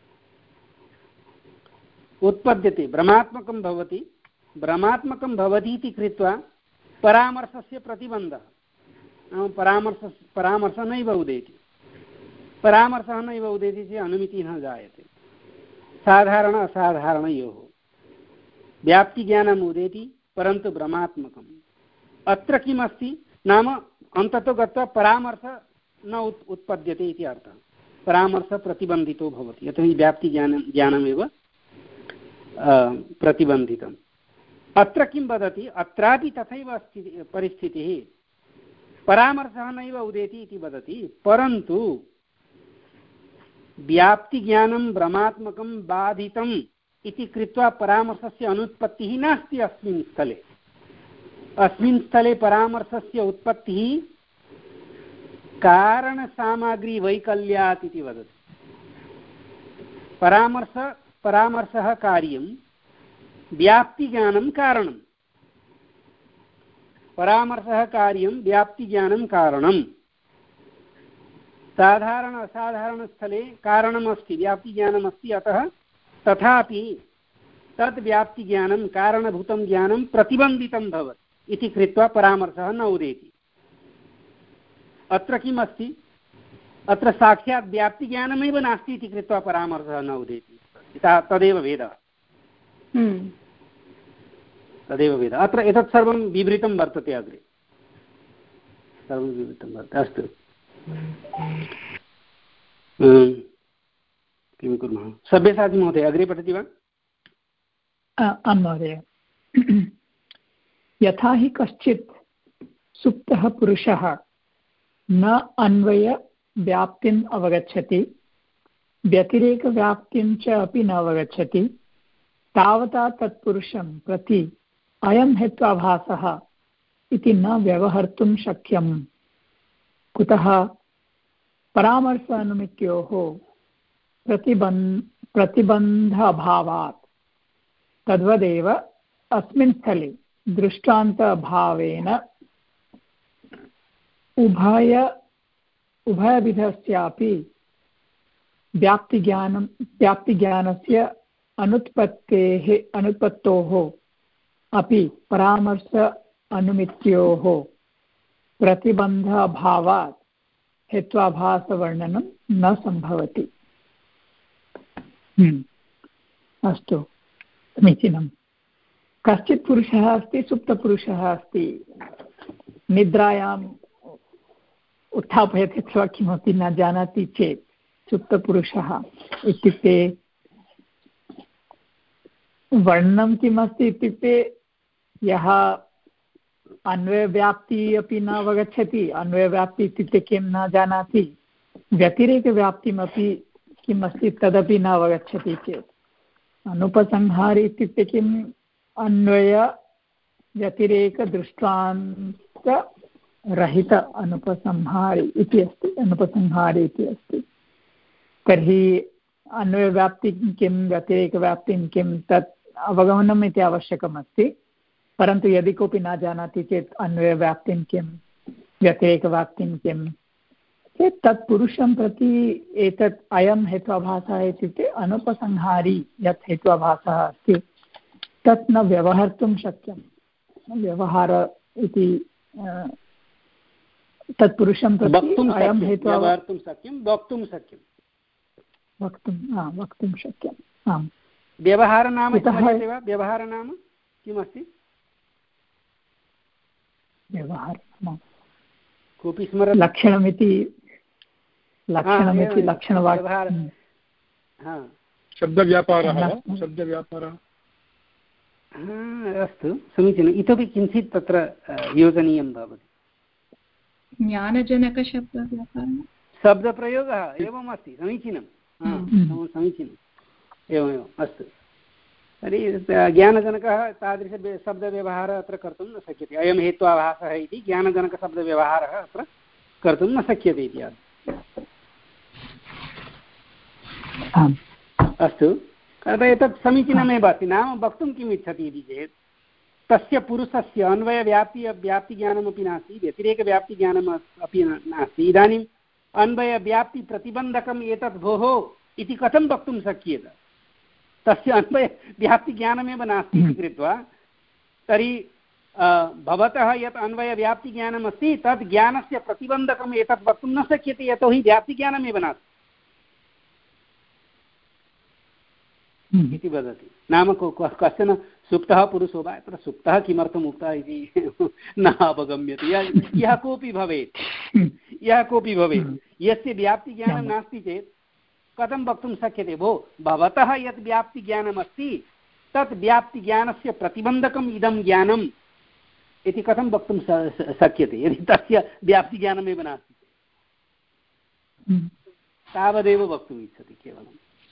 उत्पद्यते भ्रमात्मकं भवति भ्रमात्मकं भवति इति कृत्वा परामर्शस्य प्रतिबन्धः नाम परामर्श परामर्शः नैव उदेति परामर्शः नैव उदेति चेत् अनुमितिः न जायते। साधारण असाधारणयोः व्याप्तिज्ञानम् उदेति परन्तु भ्रमात्मकम्। अत्र किमस्ति नाम अन्ततो गत्वा परामर्श न उत् उत्पद्यते इति अर्थः। परामर्शप्रतिबन्धितो भवति यतोहि व्याप्तिज्ञानं ज्ञानमेव प्रतिबन्धितम्। अत्र किं वदति अत्रापि तथैव अस्ति परिस्थितिः। परामर्शः नैव उदेति इति वदति परन्तु व्याप्तिज्ञानं भ्रमात्मकं बाधितम् इति कृत्वा परामर्शस्य अनुत्पत्तिः नास्ति अस्मिन् स्थले। अस्मिन् स्थले परामर्शस्य उत्पत्तिः कारणसामग्रीवैकल्यात् इति वदति। परामर्श परामर्शः कार्यं, व्याप्तिज्ञानं कारणं। परामर्शः कार्यं, व्याप्तिज्ञानं कारणं। साधारण असाधारणस्थले कारणमस्ति, व्याप्तिज्ञानमस्ति, अतः तथापि तद् व्याप्तिज्ञानं कारणभूतं ज्ञानं प्रतिबन्धितं भवति इति कृत्वा परामर्शः न उदेति। अत्र किम् अस्ति? अत्र साक्षात् व्याप्तिज्ञानमेव नास्ति इति कृत्वा परामर्शः न उदेति। तदेव भेदः, तदेव भेदः। अत्र एतत् सर्वं विवृतं वर्तते, अग्रे सर्वं विवृतं वर्तते। अस्तु, किं कुर्मः? सभ्यसाची महोदय अग्रे पठति वा? आं महोदय। यथा हि कश्चित् सुप्तः पुरुषः न अन्वयव्याप्तिम् अवगच्छति, व्यतिरेकव्याप्तिं च अपि न अवगच्छति, तावता तत्पुरुषं प्रति अयं हेत्वाभासः इति न व्यवहर्तुं शक्यम्। कुतः? परामर्श अनुमित्योः प्रतिबन्ध प्रतिबन्धाभावात्। तद्वदेव अस्मिन् स्थले दृष्टान्तभावेन उभय उभयविधस्यापि व्याप्तिज्ञानं व्याप्तिज्ञानस्य अनुत्पत्तेः अनुत्पत्तोः अपि परामर्श अनुमित्योः प्रतिबन्धाभावात् हेत्वाभासवर्णनं न सम्भवति। अस्तु, समीचीनं। कश्चित् पुरुषः अस्ति, सुप्तपुरुषः अस्ति, निद्रायाम् उत्थापयति अथवा किमपि न जानाति चेत् सुप्तपुरुषः इत्युक्ते वर्णनं किमस्ति इत्युक्ते यः अन्वयव्याप्तिः अपि न अवगच्छति, अन्वयव्याप्तिः इत्युक्ते किं न जानाति, व्यतिरेकव्याप्तिमपि किम् अस्ति तदपि न अवगच्छति चेत्, अनुपसंहारी इत्युक्ते किम्? अन्वयव्यतिरेकदृष्टान्तरहित अनुपसंहारी इति अस्ति, अनुपसंहारी इति अस्ति। तर्हि अन्वयव्याप्तिं किं, व्यतिरेकव्याप्तिं किं, तत् अवगमनम् इति आवश्यकमस्ति। परन्तु यदि कोऽपि न जानाति चेत् अन्वयव्याप्तिं किं, व्यतिरेकव्याप्तिं किं चेत् तत्पुरुषं प्रति एतत् अयं हेत्वाभासः इत्युक्ते अनुपसंहारी यत् हेत्वाभासः अस्ति तत् न व्यवहर्तुं शक्यं। व्यवहार इति तत्पुरुषं प्रति अयं हेत्वा व्यवहर्तुं शक्यं, वक्तुं शक्यं, वक्तुं वक्तुं शक्यम्। आम्, व्यवहारनाम स्मर्यते वा? व्यवहारनाम किमस्ति? व्यवहारनाम कोऽपि स्मरति? लक्षणमिति लक्षणमिति लक्षणवाक् शब्दव्यापारः वा? शब्दव्यापारः। अस्तु, समीचीनम्। इतोपि किञ्चित् तत्र योजनीयं भवति। ज्ञानजनकशब्दव्यापारः, शब्दप्रयोगः एवमस्ति, समीचीनं, समीचीनम्, एवमेवम्। अस्तु, तर्हि ज्ञानजनकः तादृश शब्दव्यवहारः अत्र कर्तुं न शक्यते। अयं हेत्वाभासः इति ज्ञानजनकशब्दव्यवहारः अत्र कर्तुं न शक्यते इति। अस्तु, एतत् समीचीनमेव अस्ति। नाम वक्तुं किम् इच्छति इति चेत् तस्य पुरुषस्य अन्वयव्याप्ति व्याप्तिज्ञानमपि नास्ति, व्यतिरेकव्याप्तिज्ञानम् अपि नास्ति। इदानीम् अन्वयव्याप्तिप्रतिबन्धकम् एतत् भोः इति कथं वक्तुं शक्येत? तस्य अन्वयव्याप्तिज्ञानमेव नास्ति इति कृत्वा तर्हि भवतः यत् अन्वयव्याप्तिज्ञानमस्ति तद् ज्ञानस्य प्रतिबन्धकम् एतत् वक्तुं न शक्यते, यतोहि व्याप्तिज्ञानमेव नास्ति इति वदति। नाम कश्चन सुप्तः पुरुषो वा, अत्र सुप्तः किमर्थम् उक्तः इति न अवगम्यते। यः कोऽपि भवेत्, यः कोऽपि भवेत्, यस्य व्याप्तिज्ञानं नास्ति चेत् कथं वक्तुं शक्यते? भो, भवतः यत् व्याप्तिज्ञानमस्ति तत् व्याप्तिज्ञानस्य प्रतिबन्धकम् इदं ज्ञानम् इति कथं वक्तुं शक्यते यदि तस्य व्याप्तिज्ञानमेव नास्ति? तावदेव वक्तुम् इच्छति केवलं।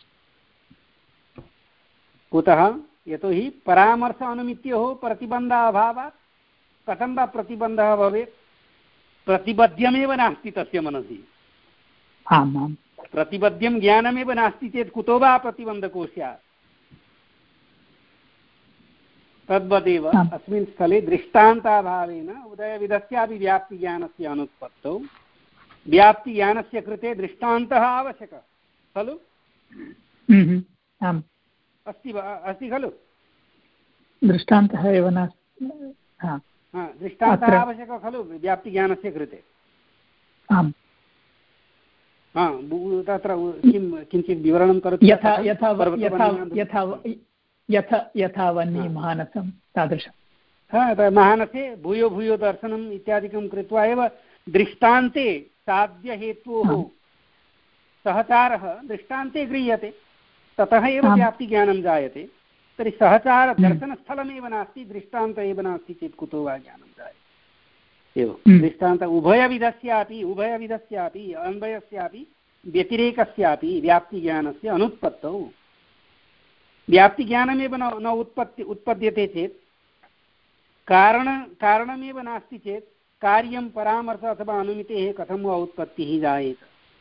कुतः? यतोहि परामर्श अनुमित्योः प्रतिबन्धाभावात् कथं वा प्रतिबन्धः भवेत्? प्रतिबध्यमेव नास्ति तस्य मनसि। आम् आम्। प्रतिबध्यं ज्ञानमेव नास्ति चेत् कुतो वा प्रतिबन्धको स्यात्? तद्वदेव अस्मिन् स्थले दृष्टान्ताभावेन उदयविधस्यापि व्याप्तिज्ञानस्य अनुत्पत्तौ व्याप्तिज्ञानस्य कृते दृष्टान्तः आवश्यकः खलु? आम् अस्ति वा? अस्ति खलु? दृष्टान्तः एव नास्ति। दृष्टान्तः आवश्यकः खलु व्याप्तिज्ञानस्य कृते? आम्। तत्र किं किञ्चित् विवरणं करोतु। यथा यथा यथा यथा यथा वह्नि महानसं तादृशं। महानसे भूयो भूयो दर्शनम् इत्यादिकं कृत्वा एव दृष्टान्ते साध्यहेतोः सहचारः दृष्टान्ते गृह्यते, ततः एव व्याप्तिज्ञानं जायते। तर्हि सहचार दर्शनस्थलमेव नास्ति, दृष्टान्त एव नास्ति चेत् कुतो वा ज्ञानं जायते? एवं दृष्टान्त उभयविधस्यापि उभयविधस्यापि अन्वयस्यापि व्यतिरेकस्यापि व्याप्तिज्ञानस्य अनुत्पत्तौ व्याप्तिज्ञानमेव न न उत्पत्ति उत्पद्यते चेत् कारण कारणमेव नास्ति चेत् कार्यं परामर्श अथवा अनुमितेः कथं वा उत्पत्तिः जायेत?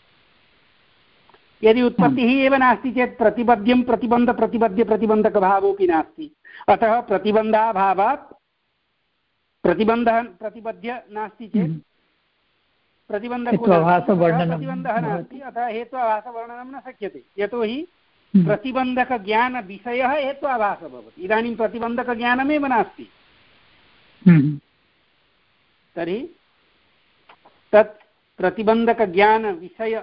यदि उत्पत्तिः एव नास्ति चेत् प्रतिबद्ध्यं प्रतिबन्ध प्रतिबद्ध्य प्रतिबन्धकभावोऽपि नास्ति। अतः प्रतिबन्धाभावात् प्रतिबन्धः प्रतिबद्ध्य नास्ति चेत् प्रतिबन्धको प्रतिबन्धः नास्ति, अतः हेत्वाभासवर्णनं न शक्यते। यतोहि प्रतिबन्धकज्ञानविषयः हेत्वाभासः भवति। इदानीं प्रतिबन्धकज्ञानमेव नास्ति, तर्हि तत् प्रतिबन्धकज्ञानविषय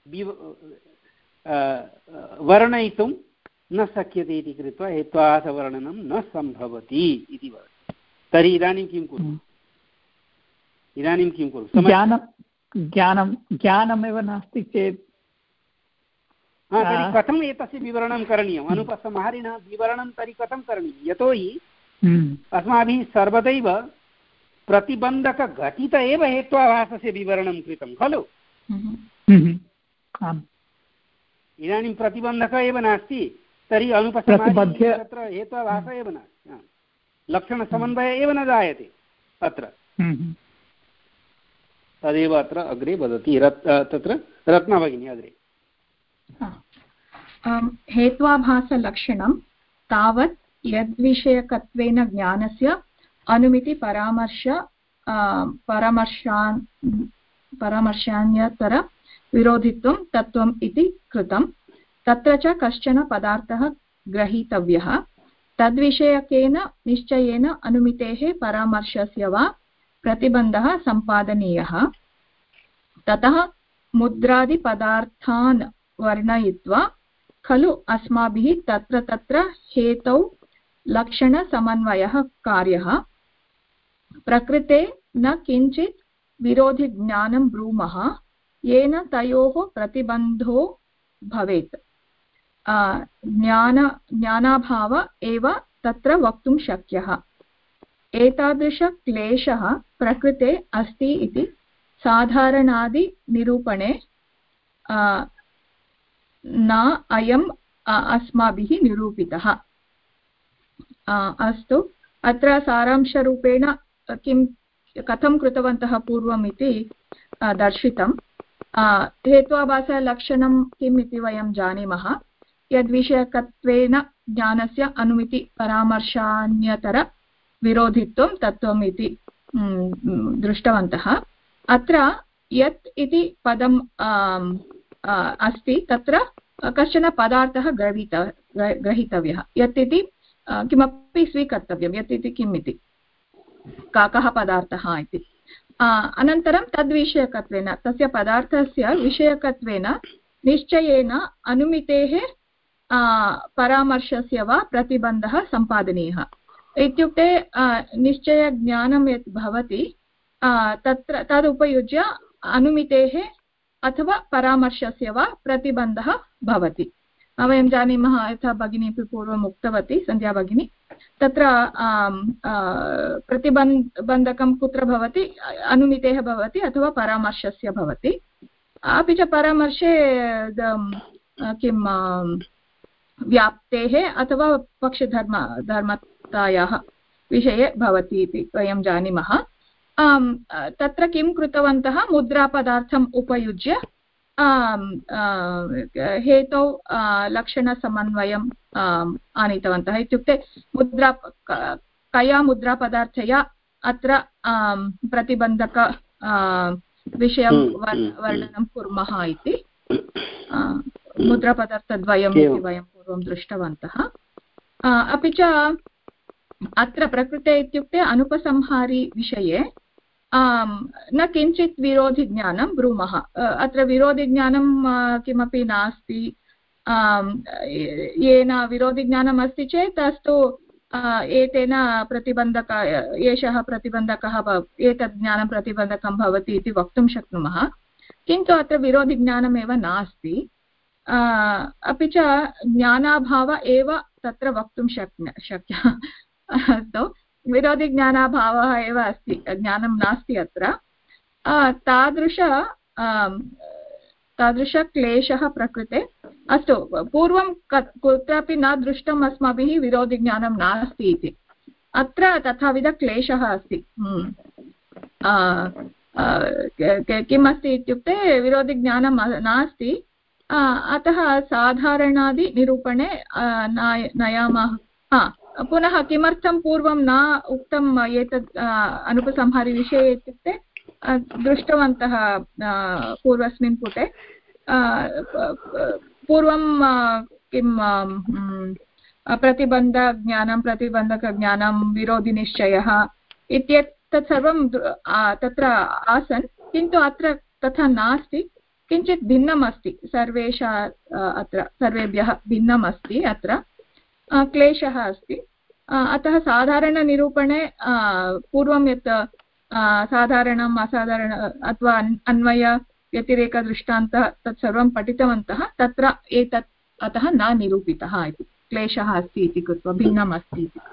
वर्णयितुं न शक्यते इति कृत्वा हेत्वाभासवर्णनं न सम्भवति इति वदति। तर्हि इदानीं किं कुर्मः? इदानीं किं कुर्मः? ज्ञानं ज्ञानं ज्ञानमेव नास्ति चेत् तर्हि कथम् एतस्य विवरणं करणीयम्? अनुपसंहारिणः विवरणं तर्हि कथं करणीयं? यतोहि अस्माभिः सर्वदैव प्रतिबन्धकघटित एव हेत्वाभासस्य विवरणं कृतं खलु? इदानीं प्रतिबन्धकः एव नास्ति, तर्हि अनुपसंहारे तत्र हेत्वाभासः एव नास्ति, लक्षणसमन्वयः एव न जायते अत्र। तदेव अत्र अग्रे वदति रत् तत्र रत्ना भगिनी अग्रे। हेत्वाभासलक्षणं तावत् यद्विषयकत्वेन ज्ञानस्य अनुमिति परामर्श परामर्शान् परामर्शान्यतर विरोधित्वं तत्त्वम् इति कृतं। तत्र च कश्चन पदार्थः ग्रहीतव्यः, तद्विषयकेन निश्चयेन अनुमितेः परामर्शस्य वा प्रतिबन्धः सम्पादनीयः। ततः मुद्रादिपदार्थान् वर्णयित्वा खलु अस्माभिः तत्र तत्र हेतौ लक्षणसमन्वयः कार्यः। प्रकृते न किञ्चित् विरोधिज्ञानं ब्रूमः येन तयोः प्रतिबन्धो भवेत्। ज्ञान ज्ञानाभाव एव तत्र वक्तुं शक्यः। एतादृशक्लेशः प्रकृते अस्ति इति साधारणादिनिरूपणे न अयम् अस्माभिः निरूपितः। अस्तु, अत्र सारांशरूपेण किं कथं कृतवन्तः पूर्वम् इति दर्शितं। हेत्वाभासलक्षणं किम् इति वयं जानीमः। यद्विषयकत्वेन ज्ञानस्य अनुमिति परामर्शान्यतर विरोधित्वं तत्त्वम् इति दृष्टवन्तः। अत्र यत् इति पदम् अस्ति, तत्र कश्चन पदार्थः ग्रहीत ग्रहीतव्यः। यत् इति किमपि स्वीकर्तव्यं। यत् इति किम् इति कः पदार्थः इति। अनन्तरं तद्विषयकत्वेन तस्य पदार्थस्य विषयकत्वेन निश्चयेन अनुमितेः परामर्शस्य वा प्रतिबन्धः सम्पादनीयः। इत्युक्ते निश्चयज्ञानं यत् भवति तत्र तदुपयुज्य अनुमितेः अथवा परामर्शस्य वा प्रतिबन्धः भवति। वयं जानीमः, यथा भगिनी अपि पूर्वम् उक्तवती सन्ध्या भगिनी, तत्र प्रतिबन्धकं कुत्र भवति? अनुमितेः भवति अथवा परामर्शस्य भवति। अपि च परामर्शे किं व्याप्तेः अथवा पक्षधर्म धर्मतायाः विषये भवति इति वयं जानीमः। तत्र किं कृतवन्तः मुद्रापदार्थम् उपयुज्य हेतौ लक्षणसमन्वयम् आनीतवन्तः। इत्युक्ते मुद्रा कया मुद्रापदार्थया अत्र प्रतिबन्धक विषयं वर्णनं कुर्मः इति मुद्रापदार्थद्वयम् इति वयं पूर्वं दृष्टवन्तः। अपि च अत्र प्रकृते इत्युक्ते अनुपसंहारी विषये न किञ्चित् विरोधिज्ञानं ब्रूमः। अत्र विरोधिज्ञानं किमपि नास्ति। येन विरोधिज्ञानम् अस्ति चेत् अस्तु एतेन प्रतिबन्धक एषः प्रतिबन्धकः एतत् ज्ञानं प्रतिबन्धकं भवति इति वक्तुं शक्नुमः। किन्तु अत्र विरोधिज्ञानमेव नास्ति। अपि च ज्ञानाभाव एव तत्र वक्तुं शक्य शक्य अस्तु विरोधिज्ञानाभावः एव अस्ति, ज्ञानं नास्ति अत्र। तादृश तादृशक्लेशः प्रकृते अस्तु पूर्वं कुत्रापि न दृष्टम् अस्माभिः विरोधिज्ञानं नास्ति इति। अत्र तथाविधक्लेशः अस्ति। किम् अस्ति इत्युक्ते विरोधिज्ञानं नास्ति, अतः साधारणादिनिरूपणे नयामः। पुनः किमर्थं पूर्वं न उक्तम् एतत् अनुपसंहारिविषये इत्युक्ते दृष्टवन्तः पूर्वस्मिन् पुटे पूर्वं किं प्रतिबन्धज्ञानं प्रतिबन्धकज्ञानं विरोधिनिश्चयः इत्येतत् सर्वं तत्र आसन्, किन्तु अत्र तथा नास्ति। किञ्चित् भिन्नम् अस्ति, सर्वेषा अत्र सर्वेभ्यः भिन्नम् अस्ति, अत्र क्लेशः अस्ति। अतः साधारणनिरूपणे पूर्वं यत् साधारणम् असाधारण अथवा अन्वय व्यतिरेकदृष्टान्तः तत्सर्वं पठितवन्तः, तत्र एतत् अतः न निरूपितः इति, क्लेशः अस्ति इति कृत्वा, भिन्नम् अस्ति इति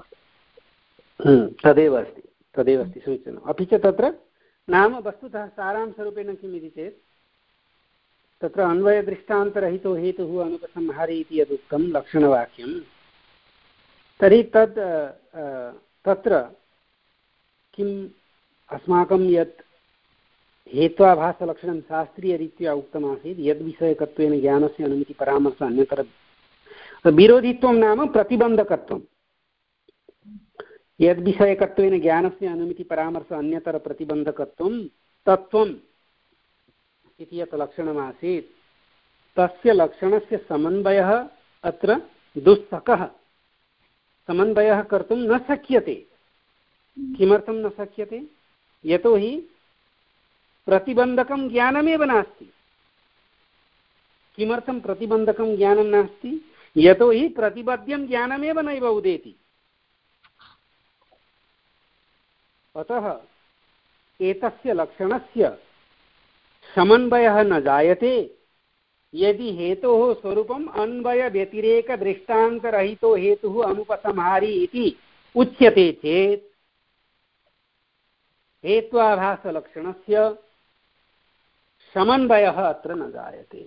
तदेव अस्ति तदेव अस्ति समीचीनम्। अपि च तत्र नाम वस्तुतः सारांशरूपेण किम् इति चेत् तत्र अन्वयदृष्टान्तरहितो हेतुः अनुपसंहारी इति यदुक्तं लक्षणवाक्यं, तर्हि तद् तत्र किम् अस्माकं यत् हेत्वाभासलक्षणं शास्त्रीयरीत्या उक्तमासीत्, यद्विषयकत्वेन ज्ञानस्य अनुमितिपरामर्श अन्यतर विरोधित्वं नाम प्रतिबन्धकत्वं। यद्विषयकत्वेन ज्ञानस्य अनुमितिपरामर्श अन्यतरप्रतिबन्धकत्वं तत्त्वम् इति यत् लक्षणमासीत्, तस्य लक्षणस्य समन्वयः अत्र दुःसकः। समन्वयः कर्तुं न शक्यते। किमर्थं न शक्यते? यतोहि प्रतिबन्धकं ज्ञानमेव नास्ति। किमर्थं प्रतिबन्धकं ज्ञानं नास्ति? यतोहि प्रतिबद्ध्यं ज्ञानमेव नैव उदेति। अतः एतस्य लक्षणस्य समन्वयः न जायते यदि हेतोः स्वरूपम् अन्वयव्यतिरेकदृष्टान्तरहितो हेतुः अनुपसंहारी इति उच्यते चेत् हेत्वाभासलक्षणस्य समन्वयः अत्र न जायते।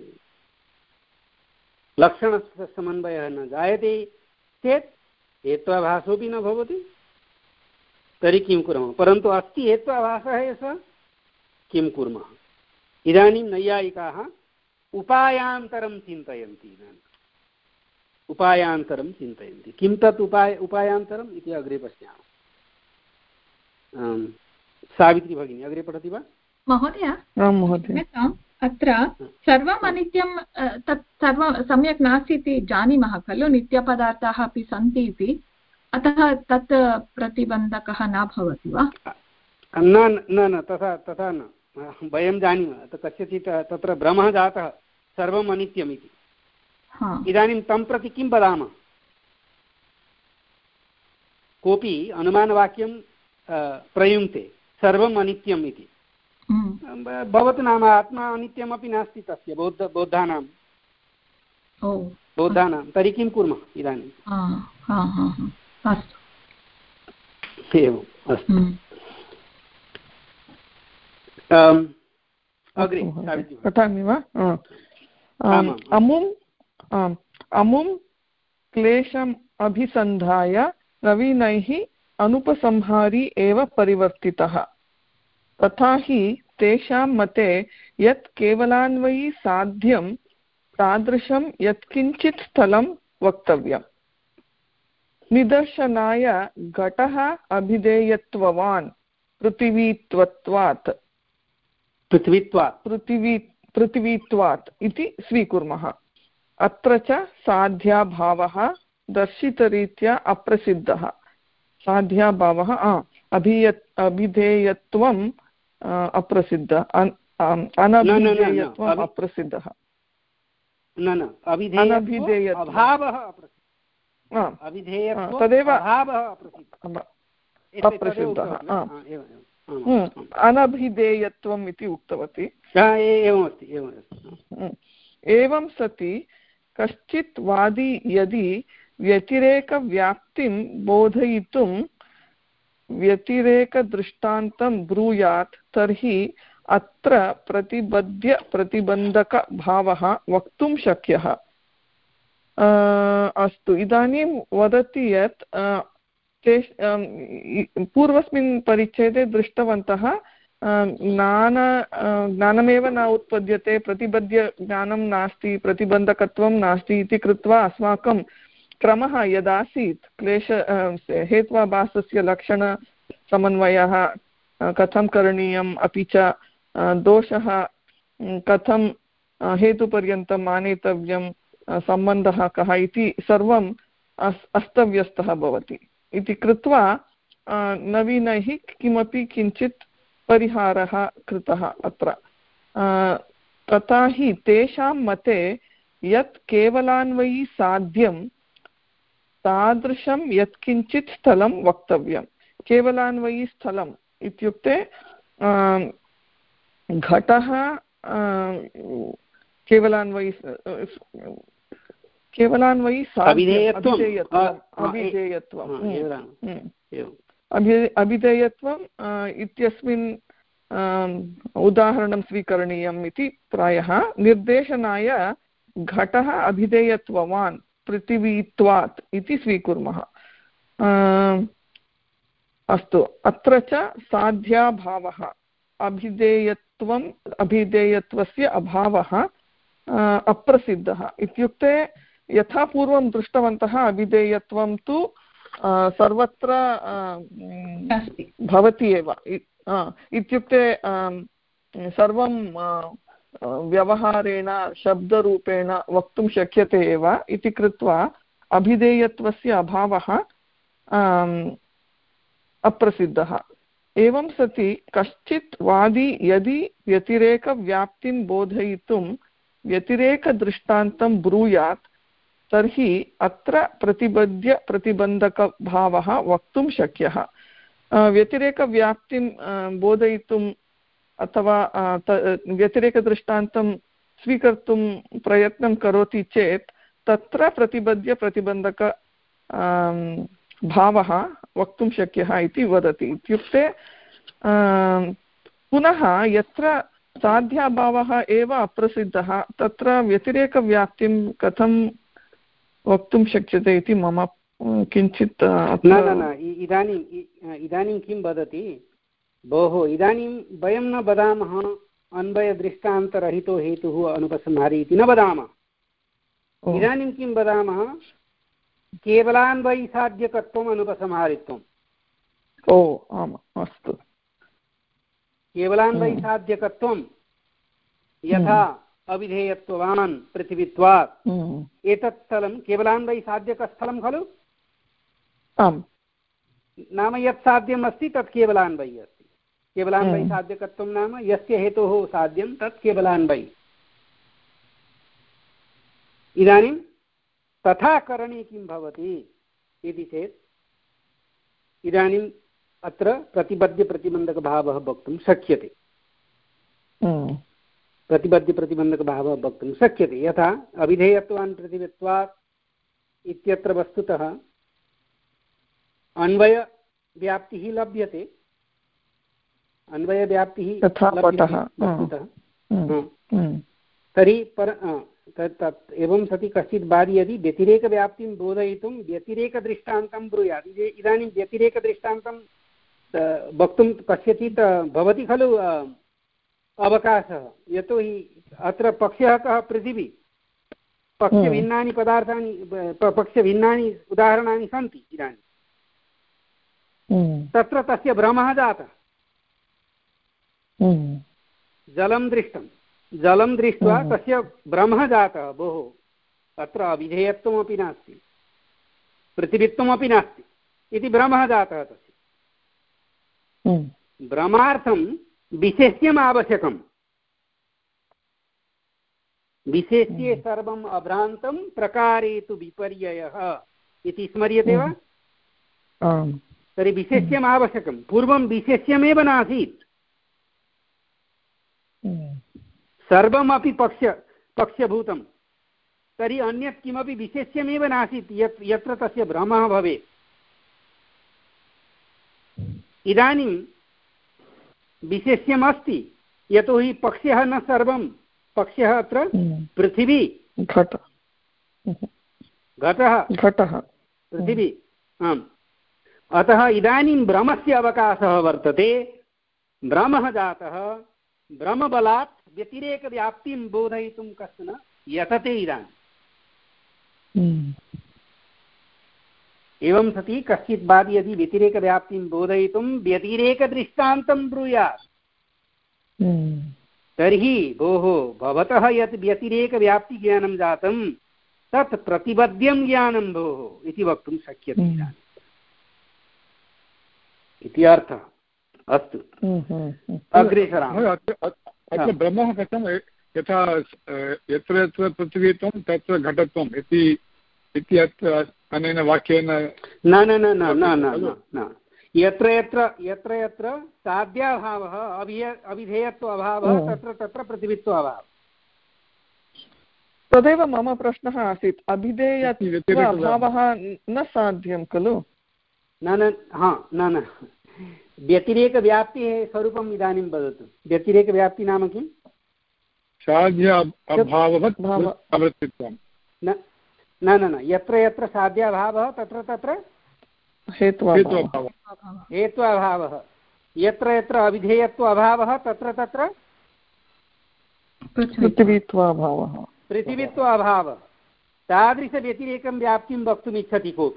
लक्षणस्य समन्वयः न जायते चेत् हेत्वाभासोऽपि न भवति। तर्हि किं कुर्मः? परन्तु अस्ति हेत्वाभासः एष, किं कुर्मः? इदानीं नैयायिकाः उपायान्तरं चिन्तयन्ति। इदानीम् उपायान्तरं चिन्तयन्ति। किं तत् उपाय उपायान्तरम् इति अग्रे पश्यामः। सावित्री भगिनी अग्रे पठति वा? महोदय, अत्र सर्वम् अनित्यं तत् सर्वं सम्यक् नास्ति इति जानीमः खलु, नित्यपदार्थाः अपि सन्ति इति, अतः तत् प्रतिबन्धकः न भवति वा? न न तथा तथा न, वयं जानीमः कस्यचित् तत्र भ्रमः जातः सर्वम् अनित्यम् इति। इदानीं तं प्रति किं वदामः? कोऽपि अनुमानवाक्यं प्रयुङ्क्ते सर्वम् अनित्यम् इति, भवतु नाम आत्मा अनित्यमपि नास्ति तस्य बौद्ध बौद्धानां बौद्धानां तर्हि किं कुर्मः इदानीम्? एवम् अस्तु। पठामि वा? अमुम् अमुं क्लेशम् अभिसन्धाय नवीनैः अनुपसंहारी एव परिवर्तितः। तथा हि तेषां मते यत् केवलान्वयी साध्यं तादृशं यत्किञ्चित् स्थलं वक्तव्यम्। निदर्शनाय घटः अभिधेयत्ववान् पृथिवीत्वत्वात् पृथ्वीत्वात् पृथिवी पृथिवीत्वात् इति स्वीकुर्मः। अत्र च साध्याभावः दर्शितरीत्या अप्रसिद्धः। साध्याभावः अभियत् अभिधेयत्वम् अप्रसिद्ध अनभिधेयत्वम् अप्रसिद्धः। न न अभिधेयत्वभावः तदेव अप्रसिद्धः। अनभिधेयत्वम् इति उक्तवती। एवमस्ति एवमस्ति। एवं सति कश्चित् वादी यदि व्यतिरेकव्याप्तिं बोधयितुं व्यतिरेकदृष्टान्तं ब्रूयात् तर्हि अत्र प्रतिबद्ध्य प्रतिबन्धकभावः वक्तुं शक्यः। अस्तु, इदानीं वदति यत् पूर्वस्मिन् परिच्छेदे दृष्टवन्तः ज्ञान ज्ञानमेव न उत्पद्यते, प्रतिबद्ध्य ज्ञानं नास्ति, प्रतिबन्धकत्वं नास्ति इति कृत्वा अस्माकं क्रमः यदासीत् क्लेश हेत्वाभासस्य लक्षणसमन्वयः कथं करणीयम्, अपि च दोषः कथं हेतुपर्यन्तम् आनेतव्यं, सम्बन्धः कः इति सर्वम् अस् अस्तव्यस्तः भवति इति कृत्वा नवीनैः किमपि किञ्चित् परिहारः कृतः अत्र। तथा हि तेषां मते यत् केवलान्वयी साध्यं तादृशं यत्किञ्चित् स्थलं वक्तव्यं। केवलान्वयी स्थलम् इत्युक्ते घटः केवलान्वयी केवलान्वयी अभिधेयत्वम् इत्यस्मिन् उदाहरणं स्वीकरणीयम् इति प्रायः। निर्देशनाय घटः अभिधेयत्ववान् पृथिवीत्वात् इति स्वीकुर्मः। अस्तु, अत्र च साध्याभावः अभिधेयत्वम् अभिधेयत्वस्य अभावः अप्रसिद्धः इत्युक्ते यथा पूर्वं दृष्टवन्तः अभिधेयत्वं तु सर्वत्र भवति एव। इत्युक्ते सर्वं व्यवहारेण शब्दरूपेण वक्तुं शक्यते एव इति कृत्वा अभिधेयत्वस्य अभावः अप्रसिद्धः। एवं सति कश्चित् वादी यदि व्यतिरेकव्याप्तिं बोधयितुं व्यतिरेकदृष्टान्तं ब्रूयात् तर्हि अत्र प्रतिबद्ध्य प्रतिबन्धकभावः वक्तुं शक्यः। व्यतिरेकव्याप्तिं बोधयितुम् अथवा व्यतिरेकदृष्टान्तं स्वीकर्तुं प्रयत्नं करोति चेत् तत्र प्रतिबद्ध्य प्रतिबन्धक भावः वक्तुं शक्यः इति वदति। इत्युक्ते पुनः यत्र साध्याभावः एव अप्रसिद्धः तत्र व्यतिरेकव्याप्तिं कथं वक्तुं शक्यते इति मम किञ्चित् न न न इदानीम् इदानीं किं वदति भोः, इदानीं वयं न वदामः अन्वयदृष्टान्तरहितो हेतुः अनुपसंहारी इति न वदामः। इदानीं किं वदामः, केवलान्वयिसाध्यकत्वम् अनुपसंहारित्वम्। ओ आम्, अस्तु। केवलान्वयिसाध्यकत्वं यथा अविधेयत्ववान् पृथिवीत्वात्, एतत् स्थलं केवलान्वयिसाध्यकस्थलं खलु? आम्। नाम यत् साध्यम् अस्ति तत् केवलान्वयी अस्ति। केवलान्वयिसाध्यकत्वं नाम यस्य हेतोः साध्यं तत् केवलान्वयी। इदानीं तथा करणे किं भवति इति चेत् इदानीम् अत्र प्रतिबद्धप्रतिबन्धकभावः वक्तुं शक्यते। प्रतिबद्धप्रतिबन्धकभावः वक्तुं शक्यते। यथा अविधेयत्वान् पृथिवीत्वात् इत्यत्र वस्तुतः अन्वयव्याप्तिः लभ्यते। अन्वयव्याप्तिः वस्तुतः तर्हि पर तत् एवं सति कश्चित् वादी यदि व्यतिरेकव्याप्तिं बोधयितुं व्यतिरेकदृष्टान्तं ब्रूयात् इदानीं व्यतिरेकदृष्टान्तं वक्तुं कस्यचित् भवति खलु अवकाशः यतोहि अत्र पक्षः कः पृथिवी पक्षभिन्नानि पदार्थानि पक्षभिन्नानि उदाहरणानि सन्ति इदानीं तत्र तस्य भ्रमः जातः जलं दृष्टं जलं दृष्ट्वा तस्य भ्रमः जातः भोः अत्र अविधेयत्वमपि नास्ति पृथिवीत्वमपि नास्ति इति भ्रमः जातः तस्य भ्रमार्थं विशेष्यम् आवश्यकम् विशेष्ये सर्वम् अभ्रान्तं प्रकारे तु विपर्ययः इति स्मर्यते वा तर्हि विशेष्यम् आवश्यकं पूर्वं विशेष्यमेव नासीत् सर्वमपि पक्ष पक्षभूतं तर्हि अन्यत् किमपि विशेष्यमेव नासीत् यत् यत्र तस्य भ्रमः भवेत् इदानीं विशेष्यमस्ति यतोहि पक्षः न सर्वं पक्षः अत्र पृथिवी घटः घटः घटः पृथिवी आम् अतः इदानीं भ्रमस्य अवकाशः वर्तते भ्रमः जातः भ्रमबलात् व्यतिरेकव्याप्तिं बोधयितुं कश्चन यतते इदानीम् एवं सति कश्चित् वादी यदि व्यतिरेकव्याप्तिं बोधयितुं व्यतिरेकदृष्टान्तं ब्रूयात् तर्हि भोः भवतः यत् व्यतिरेकव्याप्तिज्ञानं जातं तत् प्रतिबद्ध्यं ज्ञानं भोः इति वक्तुं शक्यते इति अर्थः अस्तु अग्रे सरामः अत्र ब्रह्मः कथं यथा यत्र यत्र पृथ्वीत्वं तत्र घटत्वम् इति इति अत्र अनेन वाक्येन न न न न न न न यत्र यत्र यत्र यत्र साध्याभावः अभिय अभिधेयत्व अभावः तत्र तत्र पृथिवीत्व अभावः तदेव मम प्रश्नः आसीत् अभिधेयत्व अभावः न साध्यं खलु न न हा न न व्यतिरेकव्याप्तेः स्वरूपम् इदानीं वदतु व्यतिरेकव्याप्ति नाम किं साध्य अभाववत् प्रवृत्तित्वं न न न यत्र यत्र साध्याभावः तत्र तत्र हेत्वाभावः हेत्वाभावः यत्र यत्र अविधेयत्व अभावः तत्र तत्र पृथिवीत्वाभावः पृथिवीत्वाभावः तादृशव्यतिरेकं व्याप्तिं वक्तुम् इच्छति कोऽपि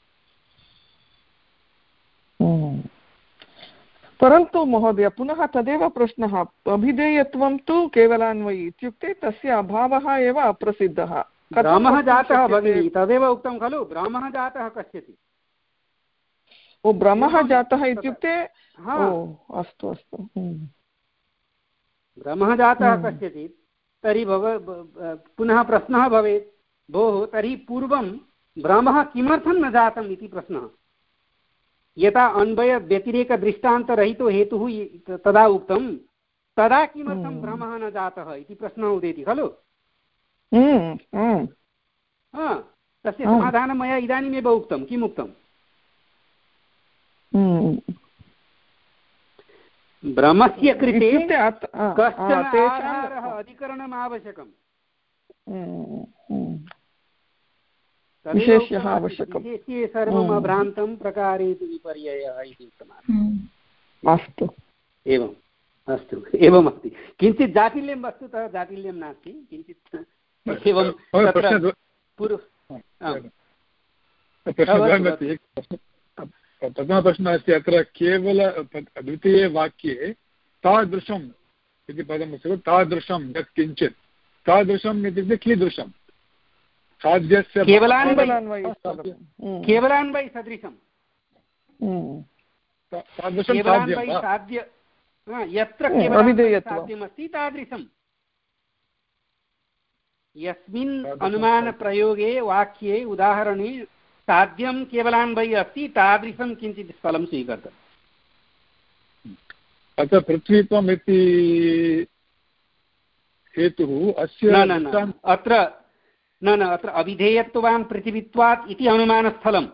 परन्तु महोदय पुनः तदेव प्रश्नः अभिधेयत्वं तु केवलान्वयी इत्युक्ते तस्य अभावः एव अप्रसिद्धः भ्रमः जातः भगिनी तदेव उक्तं खलु भ्रमः जातः कस्यचित् ओ भ्रमः जातः इत्युक्ते अस्तु अस्तु भ्रमः जातः कस्यचित् तर्हि भव पुनः प्रश्नः भवेत् भोः तर्हि पूर्वं भ्रमः किमर्थं न जातम् इति प्रश्नः यथा अन्वयव्यतिरेकदृष्टान्तरहितो हेतुः तदा उक्तं तदा किमर्थं भ्रमः न जातः इति प्रश्नः उदेति खलु तस्य समाधानं मया इदानीमेव उक्तं किम् उक्तं भ्रमस्य कृते कश्चन आधारः अधिकरणम् आवश्यकम् विशेष्यः आवश्यकं विशेष्ये सर्वम् अभ्रान्तं प्रकारे तु विपर्ययः इति उक्तम् अस्तु एवम् अस्तु एवमस्ति किञ्चित् जाटिल्यं वस्तुतः जाटिल्यं नास्ति किञ्चित् एवं प्रथमप्रश्नः अस्ति अत्र केवल द्वितीये वाक्ये तादृशम् इति पदमस्ति खलु तादृशं यत् किञ्चित् तादृशम् इत्युक्ते कीदृशं साध्यस्य केवलान्वयि सदृशं तादृशं साध्य यत्र साध्यमस्ति तादृशं यस्मिन् अनुमानप्रयोगे वाक्ये उदाहरणे साध्यं केवलान्वयि अस्ति तादृशं किञ्चित् स्थलं स्वीकर्तव्यम् अत्र पृथ्वीत्वम् इति हेतुः अस्य न न अत्र न न अत्र अविधेयत्वान् पृथिवीत्वात् इति अनुमानस्थलं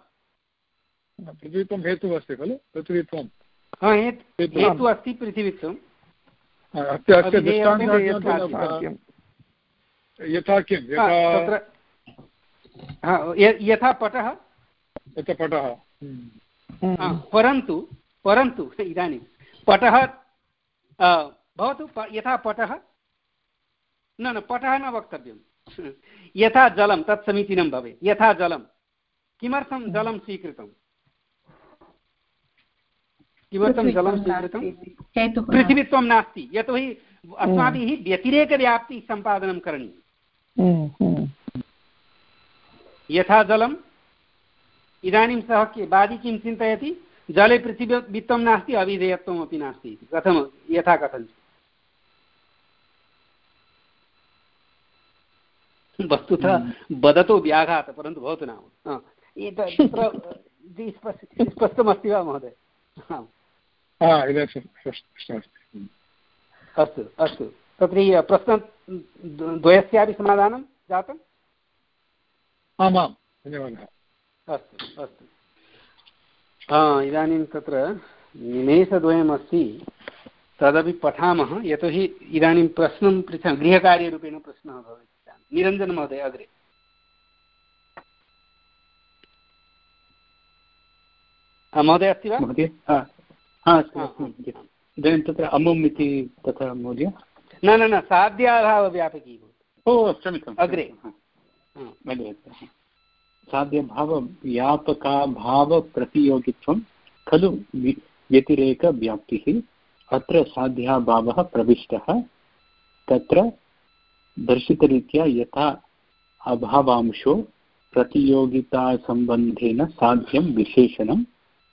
पृथ्वीत्वं हेतुः अस्ति खलु पृथ्वीत्वं हेतुः अस्ति पृथिवीत्वं यथा किं यथा पटः यथा पटः परन्तु परन्तु इदानीं पटः भवतु यथा पटः न न पटः न वक्तव्यं यथा जलं तत् समीचीनं भवेत् यथा जलं किमर्थं जलं स्वीकृतं किमर्थं जलं स्वीकृतं पृथिवीत्वं नास्ति यतोहि अस्माभिः व्यतिरेकव्याप्तिः सम्पादनं करणीयं यथा जलम् इदानीं सः वादी किं चिन्तयति जले पृथिवीत्वं नास्ति अविधेयत्वम् अपि नास्ति इति कथं यथा कथञ्चित् वस्तुतः वदतु व्याघात परन्तु भवतु नाम तत्र स्पष्टमस्ति वा महोदय अस्तु अस्तु तत्र प्रश्नद्वयस्यापि समाधानं जातम् आमां धन्यवादः अस्तु अस्तु इदानीं तत्र निमेषद्वयमस्ति तदपि पठामः यतोहि इदानीं प्रश्नं पृच्छामि गृहकार्यरूपेण प्रश्नः भवेत् निरञ्जन महोदय अग्रे महोदय अस्ति वा इदानीं तत्र अमुम् इति तथा महोदय न न न साध्याभावव्यापकी ओ क्षम्यताम् अग्रे साध्यभावव्यापकाभावप्रतियोगित्वं खलु व्यतिरेकव्याप्तिः अत्र साध्याभावः प्रविष्टः तत्र दर्शितरीत्या यथा अभावांशो प्रतियोगितासम्बन्धेन साध्यं विशेषणं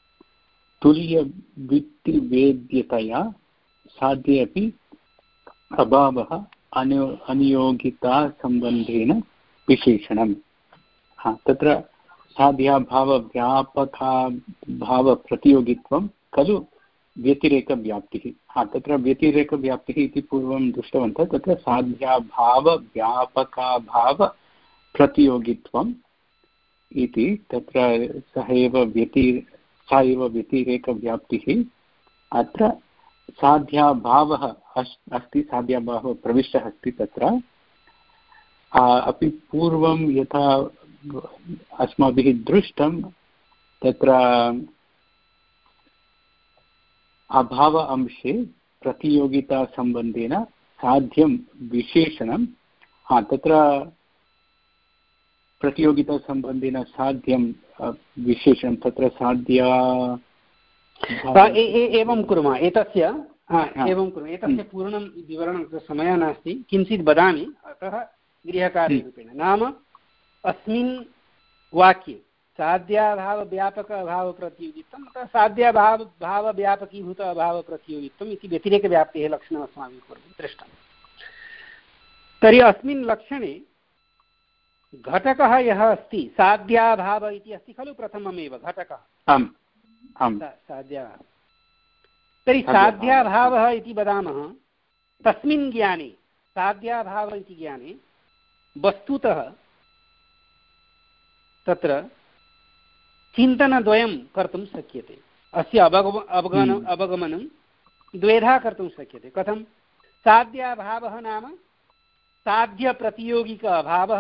तुल्यवृत्तिवेद्यतया साध्ये अपि अभावः अनु अनियोगितासम्बन्धेन विशेषणं हा तत्र साध्याभावव्यापकाभावप्रतियोगित्वं खलु व्यतिरेकव्याप्तिः हा तत्र व्यतिरेकव्याप्तिः इति पूर्वं दृष्टवन्तः तत्र साध्याभावव्यापकाभावप्रतियोगित्वम् इति तत्र सः एव व्यति सा एव व्यतिरेकव्याप्तिः अत्र साध्याभावः अस्ति साध्याभावः प्रविष्टः अस्ति तत्र अपि पूर्वं यथा अस्माभिः दृष्टं तत्र अभाव अंशे प्रतियोगितासम्बन्धेन साध्यं विशेषणं हा तत्र प्रतियोगितासम्बन्धेन साध्यं विशेषणं तत्र साध्या एवं कुर्मः एतस्य एवं कुर्मः एतस्य पूर्णं विवरणं समयः नास्ति किञ्चित् वदामि अतः गृहकार्यरूपेण नाम अस्मिन् वाक्ये साध्याभावव्यापक अभावप्रतियोगित्वम् अतः साध्याभाव भावव्यापकीभूत अभावप्रतियोगित्वम् इति व्यतिरेकव्याप्तेः लक्षणम् अस्माभिः पूर्वं दृष्टं तर्हि अस्मिन् लक्षणे घटकः यः अस्ति साध्याभाव इति अस्ति खलु प्रथममेव घटकः आम् आम् साध्याभावः तर्हि साध्याभावः इति वदामः तस्मिन् ज्ञाने साध्याभाव इति ज्ञाने वस्तुतः तत्र चिन्तनद्वयं कर्तुं शक्यते अस्य अवगम अवगमनम् अवगमनं द्वेधा कर्तुं शक्यते कथं साध्याभावः नाम साध्यप्रतियोगिक अभावः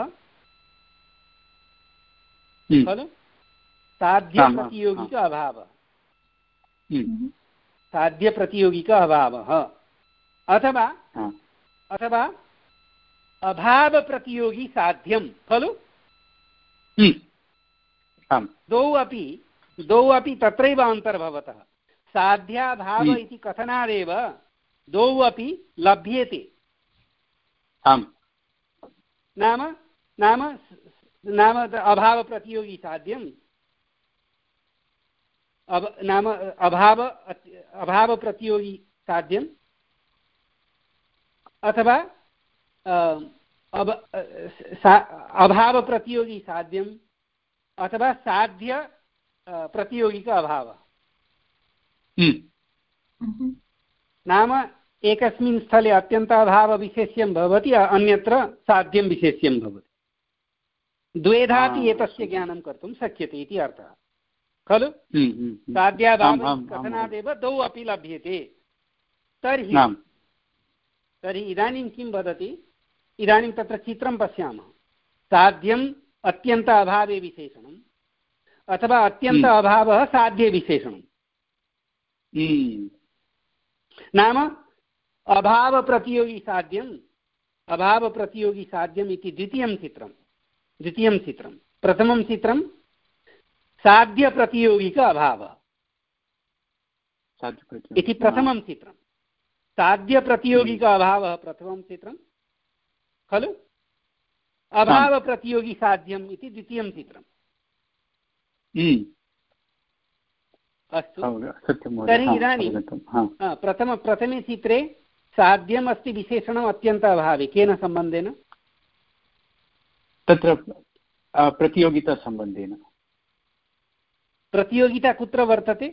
खलु साध्यप्रतियोगिक अभावः साध्यप्रतियोगिक अभावः अथवा अथवा अभावप्रतियोगी साध्यं खलु द्वौ अपि द्वौ अपि तत्रैव अन्तर्भवतः साध्याभाव इति कथनादेव द्वौ अपि लभ्येते नाम नाम नाम अभावप्रतियोगी साध्यं अभ नाम अभाव अभावप्रतियोगी साध्यं अथवा अभावप्रतियोगी साध्यं अथवा साध्य प्रतियोगिक अभावः नाम एकस्मिन् स्थले अत्यन्ताभावविशेष्यं भवति अन्यत्र साध्यं विशेष्यं भवति द्वेधापि एतस्य ज्ञानं कर्तुं शक्यते इति अर्थः खलु साध्याभावकथनादेव द्वौ अपि लभ्यते तर्हि तर्हि इदानीं किं वदति, इदानीं तत्र चित्रं पश्यामः, साध्यम् अत्यन्त अभावे विशेषणम् अथवा अत्यन्त अभावः साध्ये विशेषणम्। नाम अभावप्रतियोगी साध्यम् अभावप्रतियोगी साध्यम् इति द्वितीयं चित्रं द्वितीयं चित्रं प्रथमं चित्रं साध्यप्रतियोगिक अभावः इति प्रथमं चित्रं, साध्यप्रतियोगिक अभावः प्रथमं चित्रं खलु, अभावप्रतियोगी साध्यम् इति द्वितीयं चित्रम्। अस्तु, तर्हि इदानीं प्रथम प्रथमे चित्रे साध्यम् अस्ति विशेषणम् अत्यन्त अभावे, केन सम्बन्धेन? तत्र प्रतियोगितासम्बन्धेन। प्रतियोगिता कुत्र वर्तते?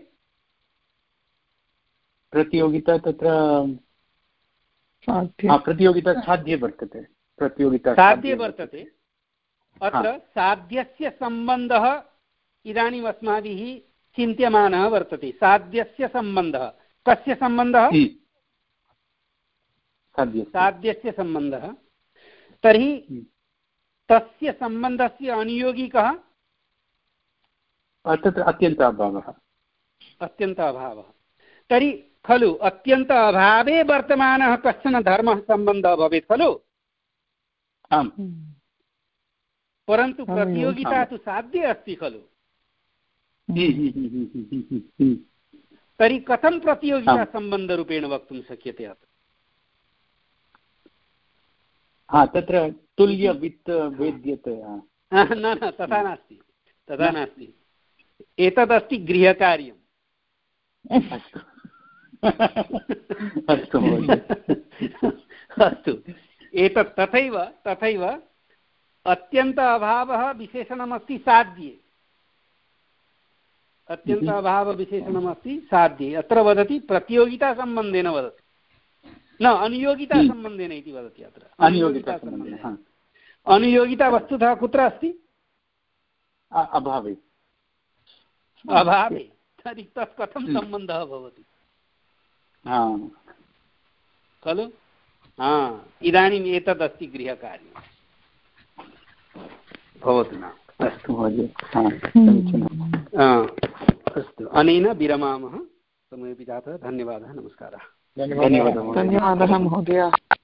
प्रतियोगिता तत्र प्रतियोगिता साध्ये वर्तते, प्रतियोगिता साध्ये वर्तते। अत्र साध्यस्य सम्बन्धः इदानीम् अस्माभिः चिन्त्यमानः वर्तते। साध्यस्य सम्बन्धः कस्य सम्बन्धः? साध्यस्य सम्बन्धः। तर्हि तस्य सम्बन्धस्य अनुयोगी कः? तत्र अत्यन्त अभावः। अत्यन्त अभावः। तर्हि खलु अत्यन्त अभावे वर्तमानः कश्चन धर्मः सम्बन्धः भवेत् खलु? आम्। परन्तु प्रतियोगिता तु साध्ये अस्ति खलु। तर्हि कथं प्रतियोगिता सम्बन्धरूपेण वक्तुं शक्यते अत्र? हा, तत्र तुल्य वित्त वेद्यतया। न न तथा नास्ति, तथा नास्ति। एतदस्ति गृहकार्यम्। अस्तु अस्तु, एतत् तथैव तथैव अत्यन्त अभावः विशेषणमस्ति साध्ये, अत्यन्त अभावविशेषणमस्ति साध्ये। अत्र वदति प्रतियोगितासम्बन्धेन वदति, न अनुयोगितासम्बन्धेन इति वदति। अत्र अनुयोगितासम्बन्धेन। अनुयोगिता वस्तुतः कुत्र अस्ति? अभावे। अभावे। तर्हि तत् कथं सम्बन्धः भवति खलु? हा, इदानीम् एतदस्ति गृहकार्यं भवतु न। अस्तु महोदय, अस्तु, अनेन विरमामः। समयोपि जातः। धन्यवादः, नमस्कारः। धन्यवादः महोदय।